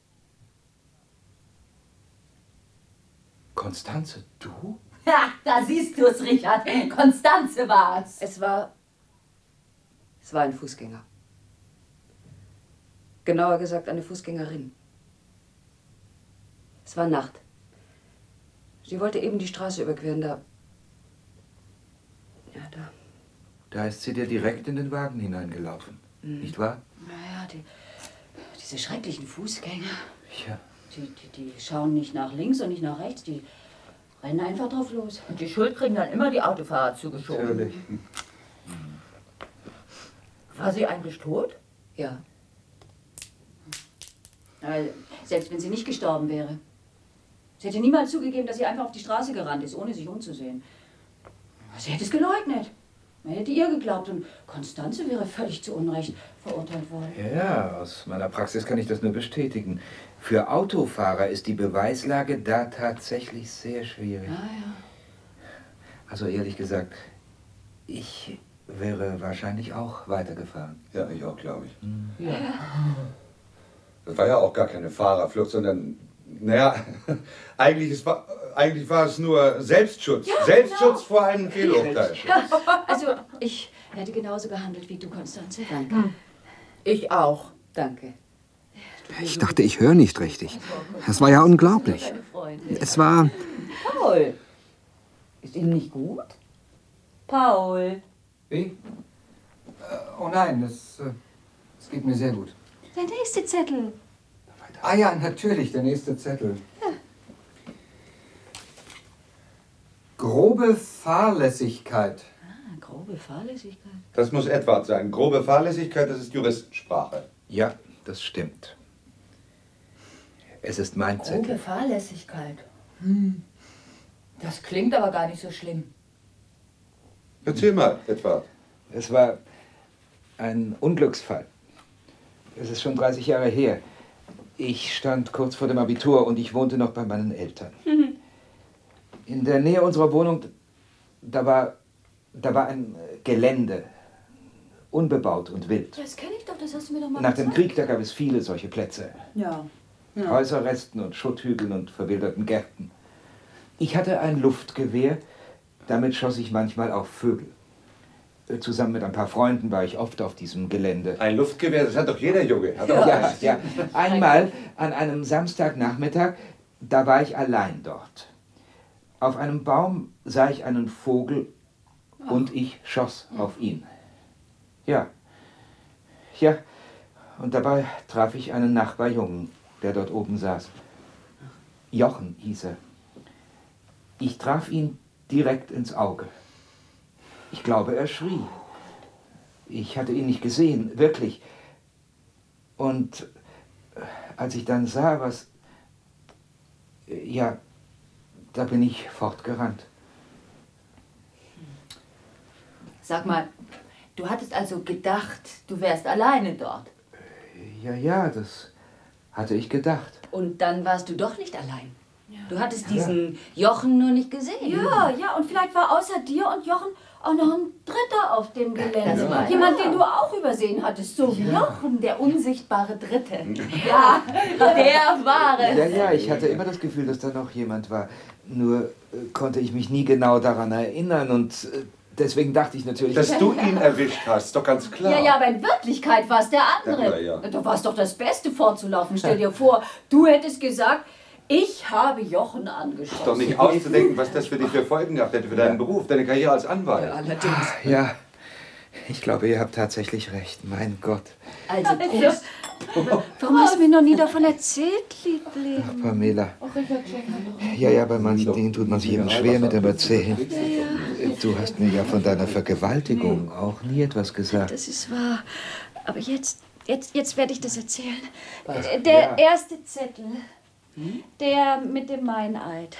[SPEAKER 12] Konstanze, du?
[SPEAKER 10] Ja, da siehst du es, Richard. Konstanze war's.
[SPEAKER 9] Es war... Es war ein Fußgänger. Genauer gesagt eine Fußgängerin. Es war Nacht. Sie wollte eben die Straße überqueren, da... Ja, da...
[SPEAKER 8] Da ist sie dir direkt in den Wagen hineingelaufen, nicht wahr?
[SPEAKER 9] Naja, die, diese schrecklichen Fußgänger,
[SPEAKER 8] Ja.
[SPEAKER 9] die, die, die schauen nicht nach links und nicht nach rechts, die rennen einfach drauf los.
[SPEAKER 10] Und die Schuld kriegen dann immer die Autofahrer zugeschoben.
[SPEAKER 8] Natürlich.
[SPEAKER 10] War sie eigentlich tot?
[SPEAKER 9] Ja. Aber selbst wenn sie nicht gestorben wäre. Sie hätte niemals zugegeben, dass sie einfach auf die Straße gerannt ist, ohne sich umzusehen. Sie hätte es geleugnet. Man hätte ihr geglaubt und Konstanze wäre völlig zu Unrecht verurteilt worden.
[SPEAKER 8] Ja, aus meiner Praxis kann ich das nur bestätigen. Für Autofahrer ist die Beweislage da tatsächlich sehr schwierig.
[SPEAKER 9] Ah, ja.
[SPEAKER 8] Also ehrlich gesagt, ich wäre wahrscheinlich auch weitergefahren.
[SPEAKER 1] Ja, ich auch, glaube ich.
[SPEAKER 8] Ja.
[SPEAKER 1] Das war ja auch gar keine Fahrerflucht, sondern, naja, eigentlich, ist, eigentlich war es nur Selbstschutz.
[SPEAKER 9] Ja,
[SPEAKER 1] Selbstschutz
[SPEAKER 9] genau.
[SPEAKER 1] vor einem Fehlurteil.
[SPEAKER 9] Also, ich hätte genauso gehandelt wie du, Konstanze. Danke.
[SPEAKER 10] Ich auch.
[SPEAKER 9] Danke.
[SPEAKER 3] Ich dachte, ich höre nicht richtig. Das war ja unglaublich.
[SPEAKER 9] Deine Freundin.
[SPEAKER 3] Es war...
[SPEAKER 9] Paul. Ist Ihnen nicht gut? Paul.
[SPEAKER 12] Wie? Äh, oh nein, es, äh, es geht mir sehr gut.
[SPEAKER 11] Der nächste Zettel.
[SPEAKER 12] Ah ja, natürlich, der nächste Zettel. Grobe Fahrlässigkeit.
[SPEAKER 9] Ah, grobe Fahrlässigkeit.
[SPEAKER 1] Das muss Edward sein. Grobe Fahrlässigkeit, das ist Juristensprache.
[SPEAKER 8] Ja, das stimmt. Es ist mein
[SPEAKER 10] Grobe
[SPEAKER 8] Zettel.
[SPEAKER 10] Fahrlässigkeit. Hm. Das klingt aber gar nicht so schlimm.
[SPEAKER 1] Erzähl mal, Edward.
[SPEAKER 8] Es war ein Unglücksfall. Es ist schon dreißig Jahre her. Ich stand kurz vor dem Abitur und ich wohnte noch bei meinen Eltern. In der Nähe unserer Wohnung, da war, da war ein Gelände, unbebaut und wild.
[SPEAKER 11] Das kenne ich doch, das hast du mir doch mal
[SPEAKER 8] Nach dem
[SPEAKER 11] gesagt.
[SPEAKER 8] Krieg, da gab es viele solche Plätze.
[SPEAKER 10] Ja.
[SPEAKER 8] Häuserresten und Schutthügeln und verwilderten Gärten. Ich hatte ein Luftgewehr, damit schoss ich manchmal auf Vögel. Äh, Zusammen mit ein paar Freunden war ich oft auf diesem Gelände.
[SPEAKER 1] Ein Luftgewehr, das hat doch jeder Junge. Hat auch
[SPEAKER 8] Ja,
[SPEAKER 1] eins.
[SPEAKER 8] ja. Einmal an einem Samstagnachmittag, da war ich allein dort. Auf einem Baum sah ich einen Vogel und ich schoss auf ihn. Ja. Ja, und dabei traf ich einen Nachbarjungen, der dort oben saß. Jochen hieß er. Ich traf ihn direkt ins Auge. Ich glaube, er schrie. Ich hatte ihn nicht gesehen, wirklich. Und als ich dann sah, was... Ja, da bin ich fortgerannt.
[SPEAKER 9] Sag mal, du hattest also gedacht, du wärst alleine dort.
[SPEAKER 8] Ja, ja, das hatte ich gedacht.
[SPEAKER 9] Und dann warst du doch nicht allein. Du hattest diesen Jochen nur nicht gesehen.
[SPEAKER 11] Ja, ja, und vielleicht war außer dir und Jochen auch noch ein Dritter auf dem Gelände.
[SPEAKER 9] Das war
[SPEAKER 11] Jemand,
[SPEAKER 9] ja.
[SPEAKER 11] den du auch übersehen hattest, so wie Jochen, der unsichtbare Dritte.
[SPEAKER 9] Ja, der wahre.
[SPEAKER 8] Ja, ja, ich hatte immer das Gefühl, dass da noch jemand war. Nur äh, konnte ich mich nie genau daran erinnern und äh, deswegen dachte ich natürlich...
[SPEAKER 1] Dass du ihn erwischt hast, ist doch ganz klar.
[SPEAKER 11] Ja, ja, aber in Wirklichkeit war es der andere.
[SPEAKER 1] Ja, ja.
[SPEAKER 11] Da war es doch das Beste, vorzulaufen. Stell dir vor, du hättest gesagt, ich habe Jochen angeschossen.
[SPEAKER 1] Ist doch nicht auszudenken, was das für dich für Folgen gehabt hätte, für deinen Beruf, deine Karriere als Anwalt.
[SPEAKER 9] Ja, allerdings.
[SPEAKER 8] Ja, ich glaube, ihr habt tatsächlich recht. Mein Gott.
[SPEAKER 11] Also, Prost. Warum hast du mir noch nie davon erzählt, Liebling?
[SPEAKER 8] Ach, Pamela.
[SPEAKER 11] Oh, Richard, check.
[SPEAKER 8] Ja, ja, bei manchen Dingen tut man sich eben schwer mit dem Erzählen.
[SPEAKER 11] Ja, ja.
[SPEAKER 8] Du hast mir ja von deiner Vergewaltigung auch nie etwas gesagt.
[SPEAKER 11] Das ist wahr. Aber jetzt, jetzt, jetzt werde ich das erzählen.
[SPEAKER 8] Was?
[SPEAKER 11] Der
[SPEAKER 8] Ja.
[SPEAKER 11] erste Zettel, der mit dem Meineid.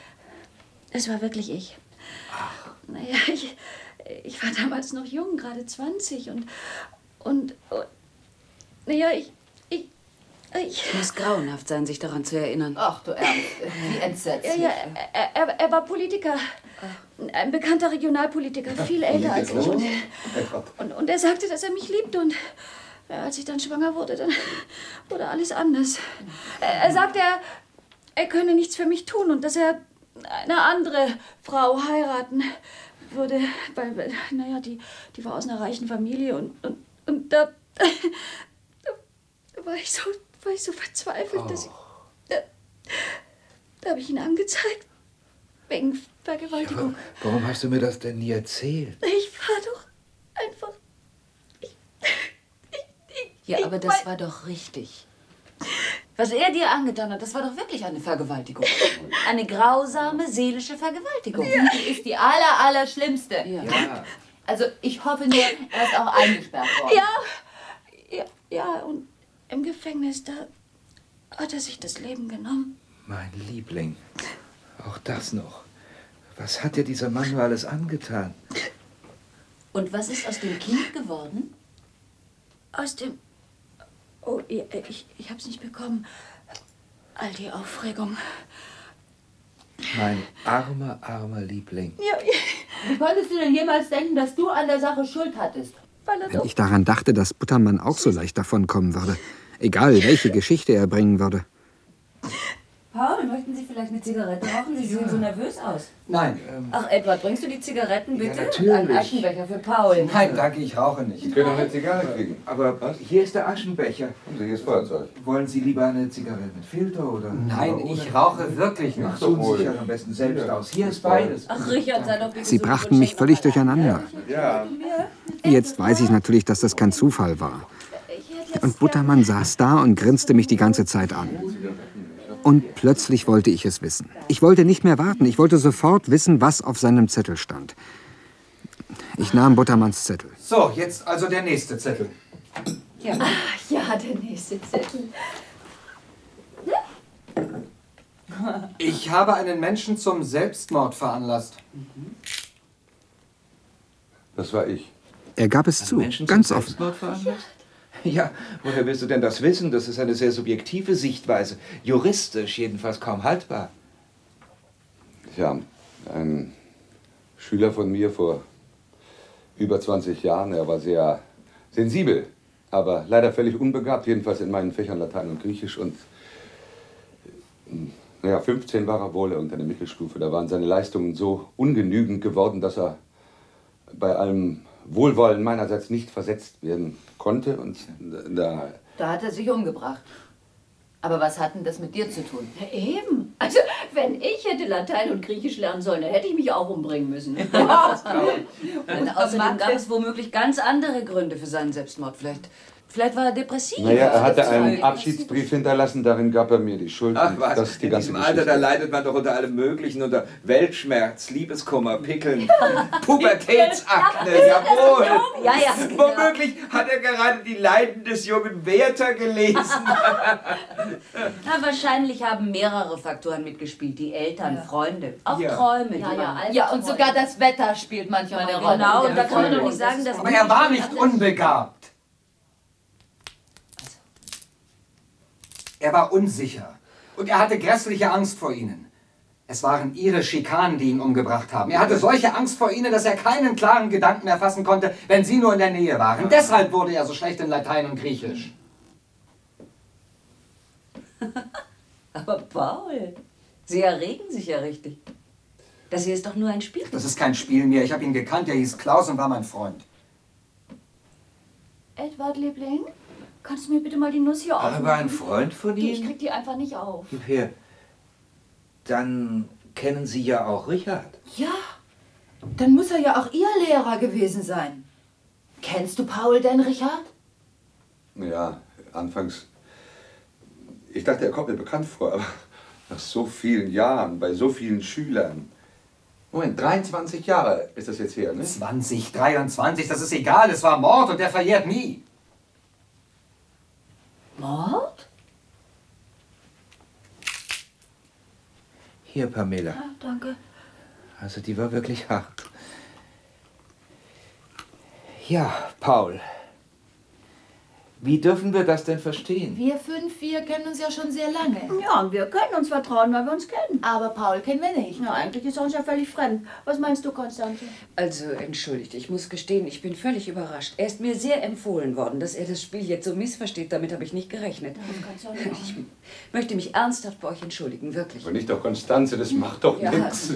[SPEAKER 11] Es war wirklich ich. Naja, ich, ich war damals noch jung, gerade zwanzig und, und, und naja, ich, ich, ich...
[SPEAKER 2] Es muss grauenhaft sein, sich daran zu erinnern.
[SPEAKER 9] Ach du Ernst, wie entsetzlich.
[SPEAKER 11] Ja, ja, er, er, er war Politiker. Ein bekannter Regionalpolitiker, viel älter als ich. Und, und, und er sagte, dass er mich liebt. Und ja, als ich dann schwanger wurde, dann wurde alles anders. Er, er sagte, er, er könne nichts für mich tun und dass er eine andere Frau heiraten würde. Weil, weil naja, die, die war aus einer reichen Familie. Und, und, und da, da, da war ich so... war ich so verzweifelt, dass ich... Da, da habe ich ihn angezeigt. Wegen Vergewaltigung.
[SPEAKER 8] Ja, warum hast du mir das denn nie erzählt?
[SPEAKER 11] Ich war doch einfach... Ich, ich, ich,
[SPEAKER 2] Ja,
[SPEAKER 11] ich
[SPEAKER 2] aber das
[SPEAKER 11] mein-
[SPEAKER 2] war doch richtig. Was er dir angetan hat, das war doch wirklich eine Vergewaltigung. Eine grausame, seelische Vergewaltigung.
[SPEAKER 9] Ja. Die ist die aller, aller schlimmste.
[SPEAKER 2] Ja.
[SPEAKER 9] Also ich hoffe nur, er ist auch eingesperrt worden.
[SPEAKER 11] Ja, ja, ja, und im Gefängnis, da hat er sich das Leben genommen.
[SPEAKER 8] Mein Liebling, auch das noch. Was hat dir dieser Mann nur alles angetan?
[SPEAKER 9] Und was ist aus dem Kind geworden?
[SPEAKER 11] Aus dem... Oh, ich, ich, ich hab's nicht bekommen. All die Aufregung.
[SPEAKER 8] Mein armer, armer Liebling.
[SPEAKER 11] Ja,
[SPEAKER 9] Wie konntest du denn jemals denken, dass du an der Sache Schuld hattest?
[SPEAKER 11] weil er
[SPEAKER 3] Wenn
[SPEAKER 11] doch...
[SPEAKER 3] ich daran dachte, dass Buttermann auch so leicht davonkommen würde. Egal, welche Geschichte er bringen würde.
[SPEAKER 9] Paul, möchten Sie vielleicht eine Zigarette rauchen? Sie sehen so nervös aus.
[SPEAKER 12] Nein.
[SPEAKER 9] Ach, Edward, bringst du die Zigaretten bitte?
[SPEAKER 8] Ja, natürlich.
[SPEAKER 9] Einen Aschenbecher für Paul.
[SPEAKER 12] Nein, danke, ich rauche nicht.
[SPEAKER 1] Ich will doch eine Zigarre kriegen.
[SPEAKER 8] Aber hier ist der Aschenbecher.
[SPEAKER 1] Haben Sie hier das Feuerzeug?
[SPEAKER 8] Wollen Sie lieber eine Zigarette mit Filter oder...
[SPEAKER 12] Nein,
[SPEAKER 8] oder
[SPEAKER 12] ich rauche wirklich
[SPEAKER 8] Ach,
[SPEAKER 12] nicht.
[SPEAKER 8] suchen Sie sich ja am besten selbst aus. Hier ist beides.
[SPEAKER 9] Ach, Richard, sei doch bitte
[SPEAKER 3] Sie
[SPEAKER 9] so
[SPEAKER 3] brachten mich völlig durcheinander.
[SPEAKER 1] Ja.
[SPEAKER 3] Jetzt weiß ich natürlich, dass das kein Zufall war. Und Buttermann saß da und grinste mich die ganze Zeit an. Und plötzlich wollte ich es wissen. Ich wollte nicht mehr warten. Ich wollte sofort wissen, was auf seinem Zettel stand. Ich nahm Buttermanns Zettel.
[SPEAKER 12] So, jetzt also der nächste Zettel.
[SPEAKER 11] Ja, Ach, ja, der nächste Zettel.
[SPEAKER 12] Ich habe einen Menschen zum Selbstmord veranlasst.
[SPEAKER 1] Das war ich.
[SPEAKER 3] Er gab es zu, ganz offen.
[SPEAKER 8] Ja, woher willst du denn das wissen? Das ist eine sehr subjektive Sichtweise. Juristisch jedenfalls kaum haltbar.
[SPEAKER 1] Ja, ein Schüler von mir vor über zwanzig Jahren, er war sehr sensibel, aber leider völlig unbegabt, jedenfalls in meinen Fächern Latein und Griechisch. Und naja, fünfzehn war er wohl unter der Mittelstufe. Da waren seine Leistungen so ungenügend geworden, dass er bei allem Wohlwollen meinerseits nicht versetzt werden konnte. Und da
[SPEAKER 9] Da hat er sich umgebracht. Aber was hat denn das mit dir zu tun?
[SPEAKER 11] Ja, eben. Also, wenn ich hätte Latein und Griechisch lernen sollen, dann hätte ich mich auch umbringen müssen.
[SPEAKER 9] Und außerdem gab es womöglich ganz andere Gründe für seinen Selbstmord. Vielleicht
[SPEAKER 2] Vielleicht war er depressiv.
[SPEAKER 1] Naja, er hatte
[SPEAKER 2] Das ist
[SPEAKER 1] einen
[SPEAKER 2] halt-
[SPEAKER 1] Abschiedsbrief hinterlassen, darin gab er mir die Schuld.
[SPEAKER 8] Ach
[SPEAKER 1] und
[SPEAKER 8] was,
[SPEAKER 1] das ist die
[SPEAKER 8] in
[SPEAKER 1] ganze
[SPEAKER 8] diesem
[SPEAKER 1] Geschichte.
[SPEAKER 8] Alter, da leidet man doch unter allem Möglichen, unter Weltschmerz, Liebeskummer, Pickeln, Pubertätsakne, jawohl.
[SPEAKER 2] Ja, ja, genau.
[SPEAKER 8] Womöglich hat er gerade die Leiden des jungen Werther gelesen.
[SPEAKER 2] Na, wahrscheinlich haben mehrere Faktoren mitgespielt. Die Eltern, Freunde, auch
[SPEAKER 10] Ja.
[SPEAKER 2] Träume.
[SPEAKER 10] Ja,
[SPEAKER 2] die
[SPEAKER 10] ja,
[SPEAKER 2] man-
[SPEAKER 10] ja, und sogar das Wetter spielt manchmal eine Rolle.
[SPEAKER 2] Genau, und da kann man doch nicht sagen, dass...
[SPEAKER 12] Aber er war nicht unbegabt. Er war unsicher. Und er hatte grässliche Angst vor ihnen. Es waren ihre Schikanen, die ihn umgebracht haben. Er hatte solche Angst vor ihnen, dass er keinen klaren Gedanken mehr fassen konnte, wenn sie nur in der Nähe waren. Deshalb wurde er so schlecht in Latein und Griechisch.
[SPEAKER 2] Aber Paul, Sie erregen sich ja richtig. Das hier ist doch nur ein Spiel.
[SPEAKER 12] Das ist kein Spiel mehr. Ich habe ihn gekannt. Er hieß Klaus und war mein Freund.
[SPEAKER 11] Edward, Liebling, kannst du mir bitte mal die Nuss hier aufmachen?
[SPEAKER 8] Aber ein Freund von
[SPEAKER 11] Du, Ich
[SPEAKER 8] Ihnen?
[SPEAKER 11] krieg die einfach nicht auf.
[SPEAKER 8] Gib her. Dann kennen Sie ja auch Richard.
[SPEAKER 10] Ja, dann muss er ja auch Ihr Lehrer gewesen sein. Kennst du Paul denn, Richard?
[SPEAKER 1] Ja, anfangs. Ich dachte, er kommt mir bekannt vor, aber nach so vielen Jahren, bei so vielen Schülern. Moment, dreiundzwanzig Jahre ist das jetzt her, ne?
[SPEAKER 12] zwanzig, dreiundzwanzig, das ist egal. Es war Mord und der verjährt nie.
[SPEAKER 10] Mord?
[SPEAKER 8] Hier, Pamela.
[SPEAKER 11] Ja, danke.
[SPEAKER 8] Also die war wirklich hart. Ja, Paul. Wie dürfen wir das denn verstehen?
[SPEAKER 10] Wir fünf, wir kennen uns ja schon sehr lange.
[SPEAKER 11] Ja, und wir können uns vertrauen, weil wir uns kennen.
[SPEAKER 10] Aber Paul kennen wir nicht.
[SPEAKER 11] Ja, eigentlich ist er uns ja völlig fremd. Was meinst du, Konstanze?
[SPEAKER 2] Also, entschuldigt, ich muss gestehen, ich bin völlig überrascht. Er ist mir sehr empfohlen worden, dass er das Spiel jetzt so missversteht. Damit habe ich nicht gerechnet. Ich möchte mich ernsthaft bei euch entschuldigen, wirklich.
[SPEAKER 1] Aber nicht doch, Konstanze, das macht doch
[SPEAKER 2] Ja.
[SPEAKER 1] nichts.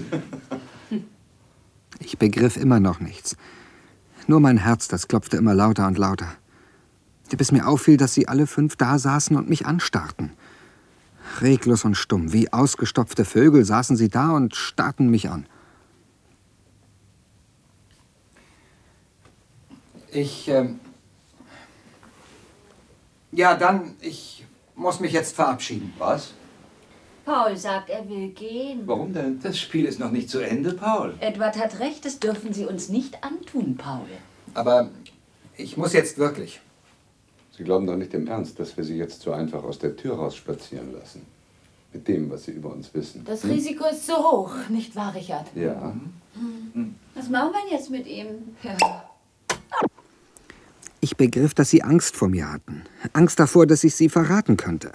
[SPEAKER 3] Ich begriff immer noch nichts. Nur mein Herz, das klopfte immer lauter und lauter. Bis mir auffiel, dass sie alle fünf da saßen und mich anstarrten. Reglos und stumm, wie ausgestopfte Vögel saßen sie da und starrten mich an.
[SPEAKER 12] Ich, ähm... Ja, dann, ich muss mich jetzt verabschieden.
[SPEAKER 1] Was?
[SPEAKER 11] Paul sagt, er will gehen.
[SPEAKER 1] Warum denn?
[SPEAKER 8] Das Spiel ist noch nicht zu Ende, Paul.
[SPEAKER 2] Edward hat recht, das dürfen Sie uns nicht antun, Paul.
[SPEAKER 12] Aber ich muss jetzt wirklich.
[SPEAKER 1] Sie glauben doch nicht im Ernst, dass wir Sie jetzt so einfach aus der Tür raus spazieren lassen. Mit dem, was Sie über uns wissen.
[SPEAKER 10] Das
[SPEAKER 1] Hm?
[SPEAKER 10] Risiko ist so hoch, nicht wahr, Richard?
[SPEAKER 1] Ja.
[SPEAKER 11] Was machen wir denn jetzt mit ihm?
[SPEAKER 10] Ja.
[SPEAKER 3] Ich begriff, dass sie Angst vor mir hatten. Angst davor, dass ich sie verraten könnte.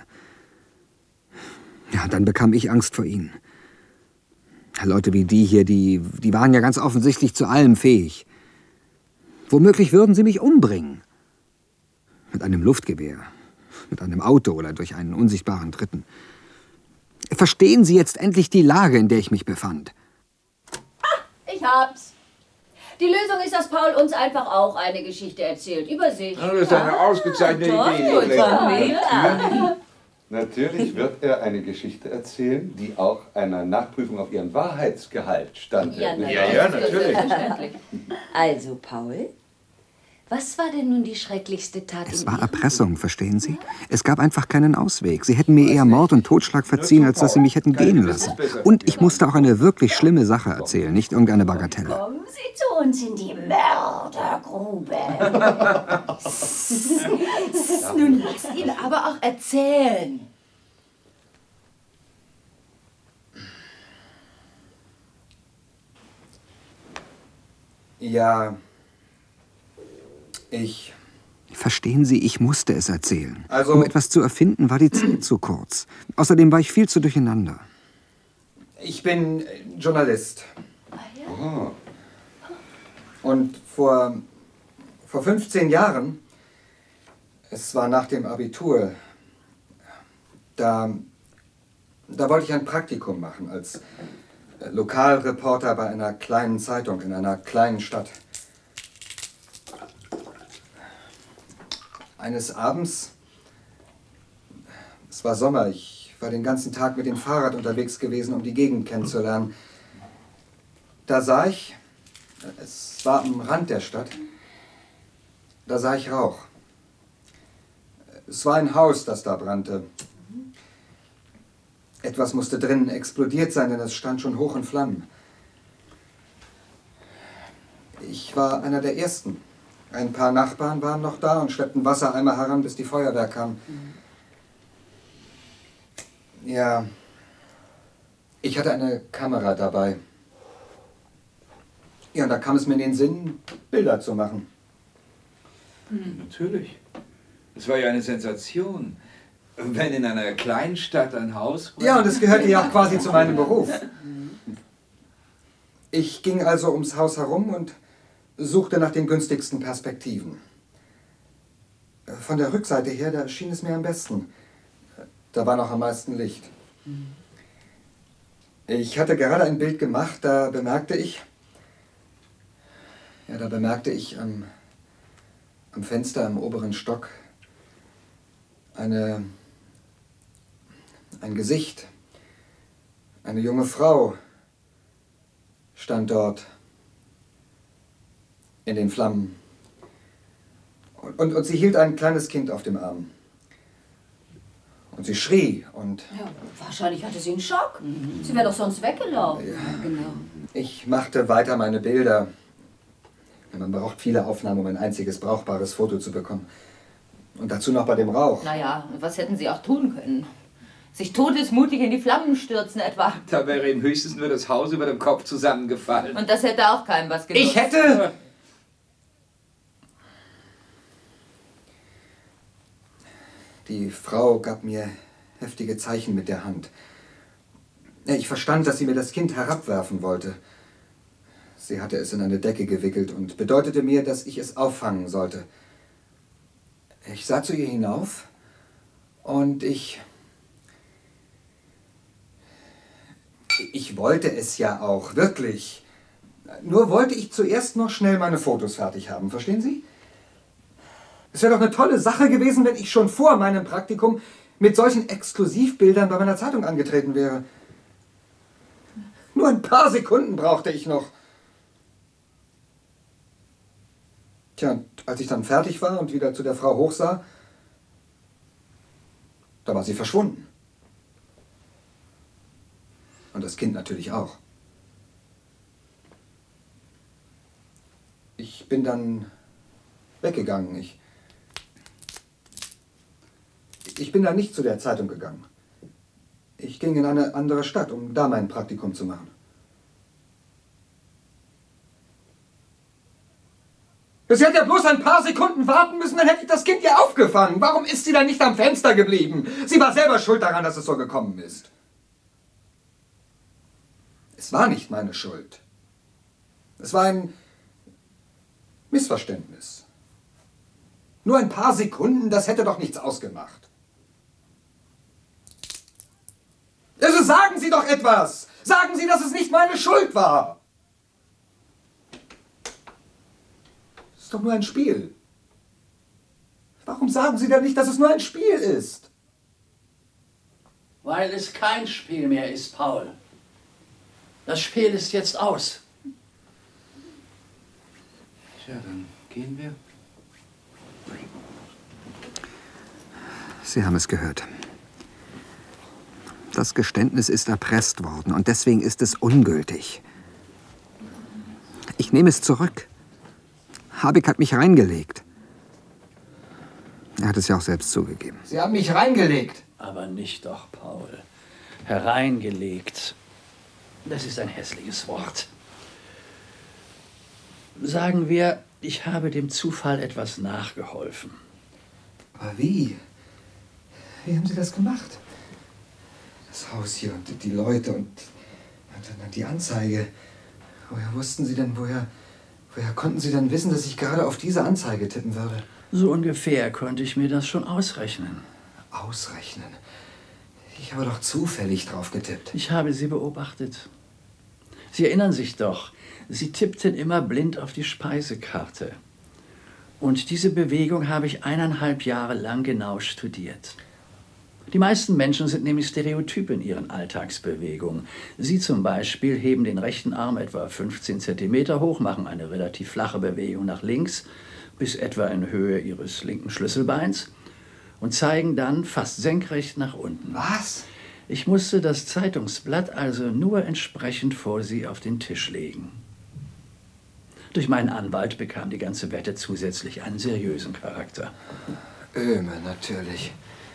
[SPEAKER 3] Ja, dann bekam ich Angst vor ihnen. Leute wie die hier, die, die waren ja ganz offensichtlich zu allem fähig. Womöglich würden sie mich umbringen. Mit einem Luftgewehr, mit einem Auto oder durch einen unsichtbaren Dritten. Verstehen Sie jetzt endlich die Lage, in der ich mich befand?
[SPEAKER 11] Ich hab's. Die Lösung ist, dass Paul uns einfach auch eine Geschichte erzählt. Über sich.
[SPEAKER 1] Das ist eine ausgezeichnete
[SPEAKER 11] toll,
[SPEAKER 1] Idee.
[SPEAKER 11] gut,
[SPEAKER 1] Natürlich.
[SPEAKER 11] Pamela.
[SPEAKER 1] Natürlich wird er eine Geschichte erzählen, die auch einer Nachprüfung auf ihren Wahrheitsgehalt standhält. nicht wahr?
[SPEAKER 2] ja, natürlich. Also, Paul, was war denn nun die schrecklichste Tat
[SPEAKER 3] Es
[SPEAKER 2] in
[SPEAKER 3] war
[SPEAKER 2] Ihrem
[SPEAKER 3] Erpressung, verstehen Sie? Es gab einfach keinen Ausweg. Sie hätten mir eher Mord und Totschlag verziehen, als dass sie mich hätten gehen lassen. Und ich musste auch eine wirklich schlimme Sache erzählen, nicht irgendeine Bagatelle.
[SPEAKER 11] Kommen Sie zu uns in die Mördergrube.
[SPEAKER 10] Nun lass ihn aber auch erzählen.
[SPEAKER 12] Ja, ich...
[SPEAKER 3] Verstehen Sie, ich musste es erzählen.
[SPEAKER 12] Also-
[SPEAKER 3] Um etwas zu erfinden, war die Zeit zu kurz. Außerdem war ich viel zu durcheinander.
[SPEAKER 12] Ich bin Journalist. Und vor, vor fünfzehn Jahren, es war nach dem Abitur, da, da wollte ich ein Praktikum machen als Lokalreporter bei einer kleinen Zeitung in einer kleinen Stadt. Eines Abends, es war Sommer, ich war den ganzen Tag mit dem Fahrrad unterwegs gewesen, um die Gegend kennenzulernen. Da sah ich, es war am Rand der Stadt, da sah ich Rauch. Es war ein Haus, das da brannte. Etwas musste drinnen explodiert sein, denn es stand schon hoch in Flammen. Ich war einer der Ersten. Ein paar Nachbarn waren noch da und schleppten Wassereimer heran, bis die Feuerwehr kam. Ja, ich hatte eine Kamera dabei. Ja, und da kam es mir in den Sinn, Bilder zu machen.
[SPEAKER 8] Hm, natürlich. Es war ja eine Sensation. Wenn in einer kleinen Stadt ein Haus...
[SPEAKER 12] Ja, und es gehörte ja auch quasi zu meinem Beruf. Ich ging also ums Haus herum und suchte nach den günstigsten Perspektiven. Von der Rückseite her, da schien es mir am besten. Da war noch am meisten Licht. Ich hatte gerade ein Bild gemacht, da bemerkte ich... Ja, da bemerkte ich am, am Fenster im oberen Stock eine... ein Gesicht. Eine junge Frau stand dort in den Flammen. Und, und, und sie hielt ein kleines Kind auf dem Arm. Und sie schrie und...
[SPEAKER 9] Ja, wahrscheinlich hatte sie einen Schock. Mhm. Sie wäre doch sonst weggelaufen.
[SPEAKER 12] Ja, genau. Ich machte weiter meine Bilder. Man braucht viele Aufnahmen, um ein einziges brauchbares Foto zu bekommen. Und dazu noch bei dem Rauch.
[SPEAKER 10] Naja, was hätten Sie auch tun können? Sich todesmutig in die Flammen stürzen etwa.
[SPEAKER 8] Da wäre ihm höchstens nur das Haus über dem Kopf zusammengefallen.
[SPEAKER 10] Und das hätte auch keinem was genutzt.
[SPEAKER 12] Ich hätte... Die Frau gab mir heftige Zeichen mit der Hand. Ich verstand, dass sie mir das Kind herabwerfen wollte. Sie hatte es in eine Decke gewickelt und bedeutete mir, dass ich es auffangen sollte. Ich sah zu ihr hinauf und ich... Ich wollte es ja auch, wirklich. Nur wollte ich zuerst noch schnell meine Fotos fertig haben, verstehen Sie? Es wäre doch eine tolle Sache gewesen, wenn ich schon vor meinem Praktikum mit solchen Exklusivbildern bei meiner Zeitung angetreten wäre. Nur ein paar Sekunden brauchte ich noch. Tja, und als ich dann fertig war und wieder zu der Frau hochsah, da war sie verschwunden. Und das Kind natürlich auch. Ich bin dann weggegangen. Ich, ich bin dann nicht zu der Zeitung gegangen. Ich ging in eine andere Stadt, um da mein Praktikum zu machen. Sie hätte ja bloß ein paar Sekunden warten müssen, dann hätte ich das Kind ja aufgefangen. Warum ist sie dann nicht am Fenster geblieben? Sie war selber schuld daran, dass es so gekommen ist. Es war nicht meine Schuld. Es war ein Missverständnis. Nur ein paar Sekunden, das hätte doch nichts ausgemacht. Also sagen Sie doch etwas! Sagen Sie, dass es nicht meine Schuld war! Es ist doch nur ein Spiel. Warum sagen Sie denn nicht, dass es nur ein Spiel ist?
[SPEAKER 5] Weil es kein Spiel mehr ist, Paul. Das Spiel ist jetzt aus.
[SPEAKER 8] Tja, dann gehen wir.
[SPEAKER 3] Sie haben es gehört. Das Geständnis ist erpresst worden und deswegen ist es ungültig. Ich nehme es zurück. Habig hat mich reingelegt. Er hat es ja auch selbst zugegeben.
[SPEAKER 12] Sie haben mich reingelegt.
[SPEAKER 5] Aber nicht doch, Paul. Hereingelegt. Das ist ein hässliches Wort. Sagen wir, ich habe dem Zufall etwas nachgeholfen.
[SPEAKER 12] Aber wie? Wie haben Sie das gemacht? Das Haus hier und die Leute und dann die Anzeige. Woher wussten Sie denn, woher, woher konnten Sie denn wissen, dass ich gerade auf diese Anzeige tippen würde?
[SPEAKER 5] So ungefähr konnte ich mir das schon ausrechnen.
[SPEAKER 12] Ausrechnen? Ich habe doch zufällig drauf getippt.
[SPEAKER 5] Ich habe Sie beobachtet. Sie erinnern sich doch, Sie tippten immer blind auf die Speisekarte. Und diese Bewegung habe ich eineinhalb Jahre lang genau studiert. Die meisten Menschen sind nämlich Stereotyp in ihren Alltagsbewegungen. Sie zum Beispiel heben den rechten Arm etwa fünfzehn Zentimeter hoch, machen eine relativ flache Bewegung nach links, bis etwa in Höhe ihres linken Schlüsselbeins. und zeigen dann fast senkrecht nach unten.
[SPEAKER 3] Was?
[SPEAKER 5] Ich musste das Zeitungsblatt also nur entsprechend vor sie auf den Tisch legen. Durch meinen Anwalt bekam die ganze Wette zusätzlich einen seriösen Charakter.
[SPEAKER 3] Öhme, natürlich.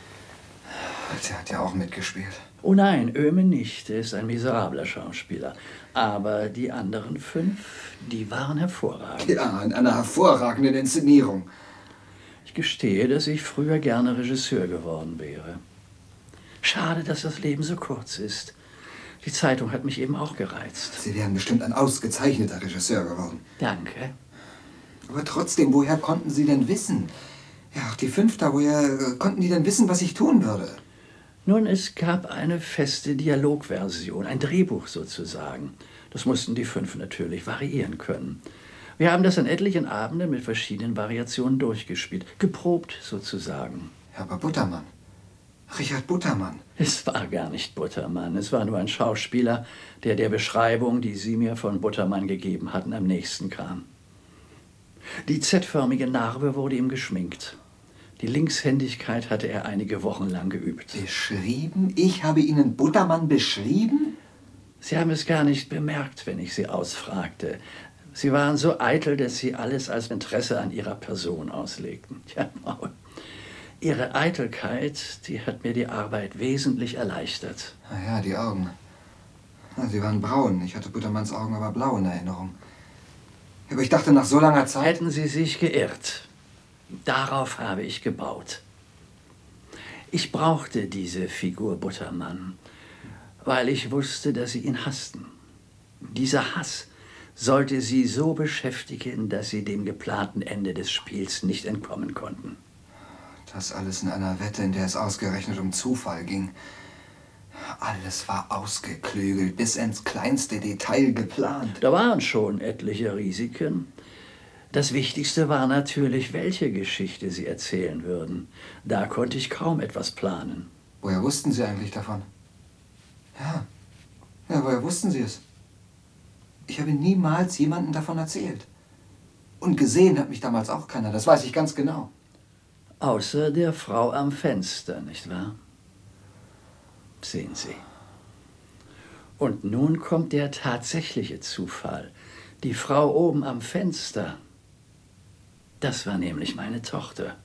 [SPEAKER 3] Der hat ja auch mitgespielt.
[SPEAKER 5] Oh nein, Öhme nicht. Er ist ein miserabler Schauspieler. Aber die anderen fünf, die waren hervorragend.
[SPEAKER 3] Ja, in einer hervorragenden Inszenierung.
[SPEAKER 5] Ich gestehe, dass ich früher gerne Regisseur geworden wäre. Schade, dass das Leben so kurz ist. Die Zeitung hat mich eben auch gereizt.
[SPEAKER 3] Sie wären bestimmt ein ausgezeichneter Regisseur geworden.
[SPEAKER 5] Danke.
[SPEAKER 3] Aber trotzdem, woher konnten Sie denn wissen? Ja, auch die fünf da, woher konnten die denn wissen, was ich tun würde?
[SPEAKER 5] Nun, es gab eine feste Dialogversion, ein Drehbuch sozusagen. Das mussten die fünf natürlich variieren können. Wir haben das an etlichen Abenden mit verschiedenen Variationen durchgespielt, geprobt sozusagen.
[SPEAKER 3] Ja, aber Buttermann, Richard Buttermann.
[SPEAKER 5] Es war gar nicht Buttermann, es war nur ein Schauspieler, der der Beschreibung, die Sie mir von Buttermann gegeben hatten, am nächsten kam. Die Z-förmige Narbe wurde ihm geschminkt. Die Linkshändigkeit hatte er einige Wochen lang geübt.
[SPEAKER 3] Beschrieben? Ich habe Ihnen Buttermann beschrieben?
[SPEAKER 5] Sie haben es gar nicht bemerkt, wenn ich Sie ausfragte. Sie waren so eitel, dass Sie alles als Interesse an Ihrer Person auslegten. Tja, Maul. Ihre Eitelkeit, die hat mir die Arbeit wesentlich erleichtert.
[SPEAKER 3] Na ja, die Augen. Na, sie waren braun. Ich hatte Buttermanns Augen aber blau in Erinnerung. Aber ich dachte, nach so langer Zeit...
[SPEAKER 5] Hätten Sie sich geirrt. Darauf habe ich gebaut. Ich brauchte diese Figur Buttermann, weil ich wusste, dass Sie ihn hassten. Dieser Hass sollte Sie so beschäftigen, dass Sie dem geplanten Ende des Spiels nicht entkommen konnten.
[SPEAKER 3] Das alles in einer Wette, in der es ausgerechnet um Zufall ging. Alles war ausgeklügelt, bis ins kleinste Detail geplant.
[SPEAKER 5] Da waren schon etliche Risiken. Das Wichtigste war natürlich, welche Geschichte Sie erzählen würden. Da konnte ich kaum etwas planen.
[SPEAKER 3] Woher wussten Sie eigentlich davon? Ja, ja, woher wussten Sie es? Ich habe niemals jemandem davon erzählt. Und gesehen hat mich damals auch keiner, das weiß ich ganz genau.
[SPEAKER 5] Außer der Frau am Fenster, nicht wahr? Sehen Sie. Und nun kommt der tatsächliche Zufall. Die Frau oben am Fenster, das war nämlich meine Tochter.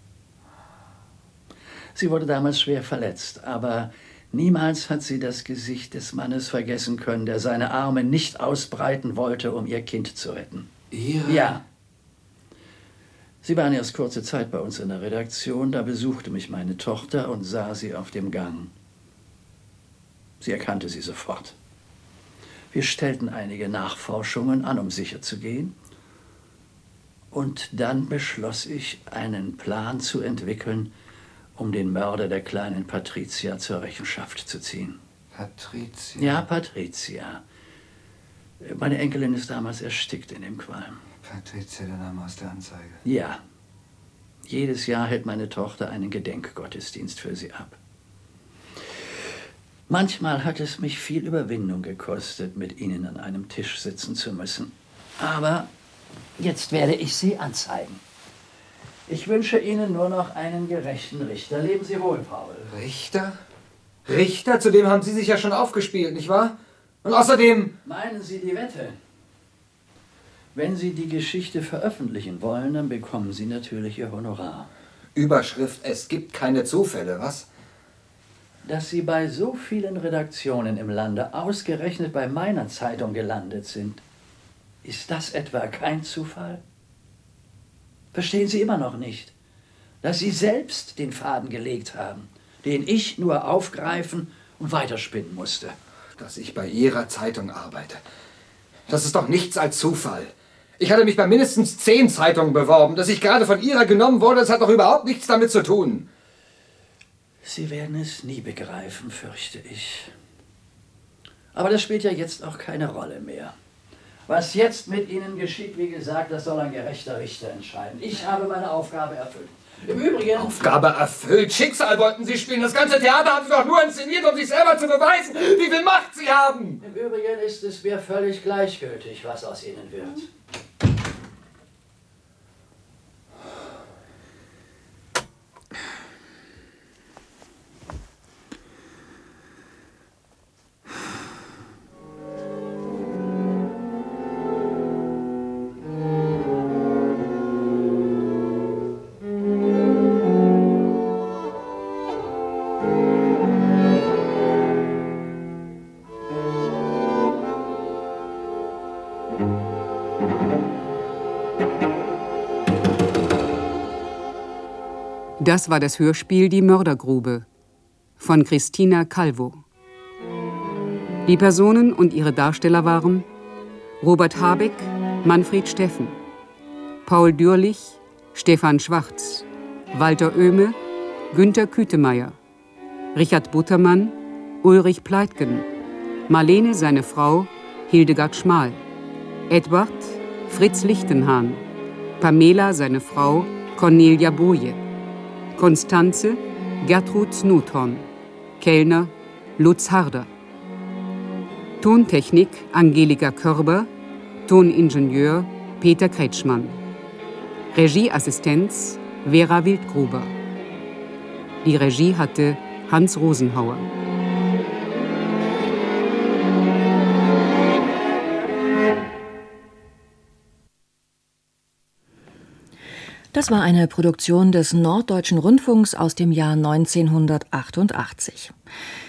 [SPEAKER 5] Sie wurde damals schwer verletzt, aber niemals hat sie das Gesicht des Mannes vergessen können, der seine Arme nicht ausbreiten wollte, um ihr Kind zu retten.
[SPEAKER 3] Ihre?
[SPEAKER 5] Ja. Sie waren erst kurze Zeit bei uns in der Redaktion, da besuchte mich meine Tochter und sah sie auf dem Gang. Sie erkannte sie sofort. Wir stellten einige Nachforschungen an, um sicher zu gehen. Und dann beschloss ich, einen Plan zu entwickeln, um den Mörder der kleinen Patricia zur Rechenschaft zu ziehen.
[SPEAKER 3] Patricia?
[SPEAKER 5] Ja, Patricia. Meine Enkelin ist damals erstickt in dem Qualm.
[SPEAKER 3] Patricia, der Name aus der Anzeige.
[SPEAKER 5] Ja. Jedes Jahr hält meine Tochter einen Gedenkgottesdienst für sie ab. Manchmal hat es mich viel Überwindung gekostet, mit ihnen an einem Tisch sitzen zu müssen. Aber jetzt werde ich sie anzeigen. Ich wünsche Ihnen nur noch einen gerechten Richter. Leben Sie wohl, Paul.
[SPEAKER 3] Richter? Richter? Zu dem haben Sie sich ja schon aufgespielt, nicht wahr? Und außerdem...
[SPEAKER 5] Meinen Sie die Wette? Wenn Sie die Geschichte veröffentlichen wollen, dann bekommen Sie natürlich Ihr Honorar.
[SPEAKER 3] Überschrift, es gibt keine Zufälle, was?
[SPEAKER 5] Dass Sie bei so vielen Redaktionen im Lande ausgerechnet bei meiner Zeitung gelandet sind, ist das etwa kein Zufall? Verstehen Sie immer noch nicht, dass Sie selbst den Faden gelegt haben, den ich nur aufgreifen und weiterspinnen musste?
[SPEAKER 3] Dass ich bei Ihrer Zeitung arbeite, das ist doch nichts als Zufall. Ich hatte mich bei mindestens zehn Zeitungen beworben. Dass ich gerade von Ihrer genommen wurde, das hat doch überhaupt nichts damit zu tun.
[SPEAKER 5] Sie werden es nie begreifen, fürchte ich. Aber das spielt ja jetzt auch keine Rolle mehr. Was jetzt mit Ihnen geschieht, wie gesagt, das soll ein gerechter Richter entscheiden. Ich habe meine Aufgabe erfüllt. Im Übrigen...
[SPEAKER 3] Aufgabe erfüllt? Schicksal wollten Sie spielen. Das ganze Theater haben Sie doch nur inszeniert, um sich selber zu beweisen, wie viel Macht Sie haben.
[SPEAKER 5] Im Übrigen ist es mir völlig gleichgültig, was aus Ihnen wird.
[SPEAKER 13] Das war das Hörspiel Die Mördergrube von Christina Calvo. Die Personen und ihre Darsteller waren Robert Habeck, Manfred Steffen, Paul Dürlich, Stefan Schwarz, Walter Oehme, Günter Kütemeyer, Richard Buttermann, Ulrich Pleitgen, Marlene, seine Frau, Hildegard Schmal, Edward, Fritz Lichtenhahn, Pamela, seine Frau, Cornelia Boje, Konstanze, Gertrud Snuthorn, Kellner, Lutz Harder. Tontechnik Angelika Körber, Toningenieur Peter Kretschmann. Regieassistenz Vera Wildgruber. Die Regie hatte Hans Rosenhauer.
[SPEAKER 14] Das war eine Produktion des Norddeutschen Rundfunks aus dem Jahr neunzehnhundertachtundachtzig.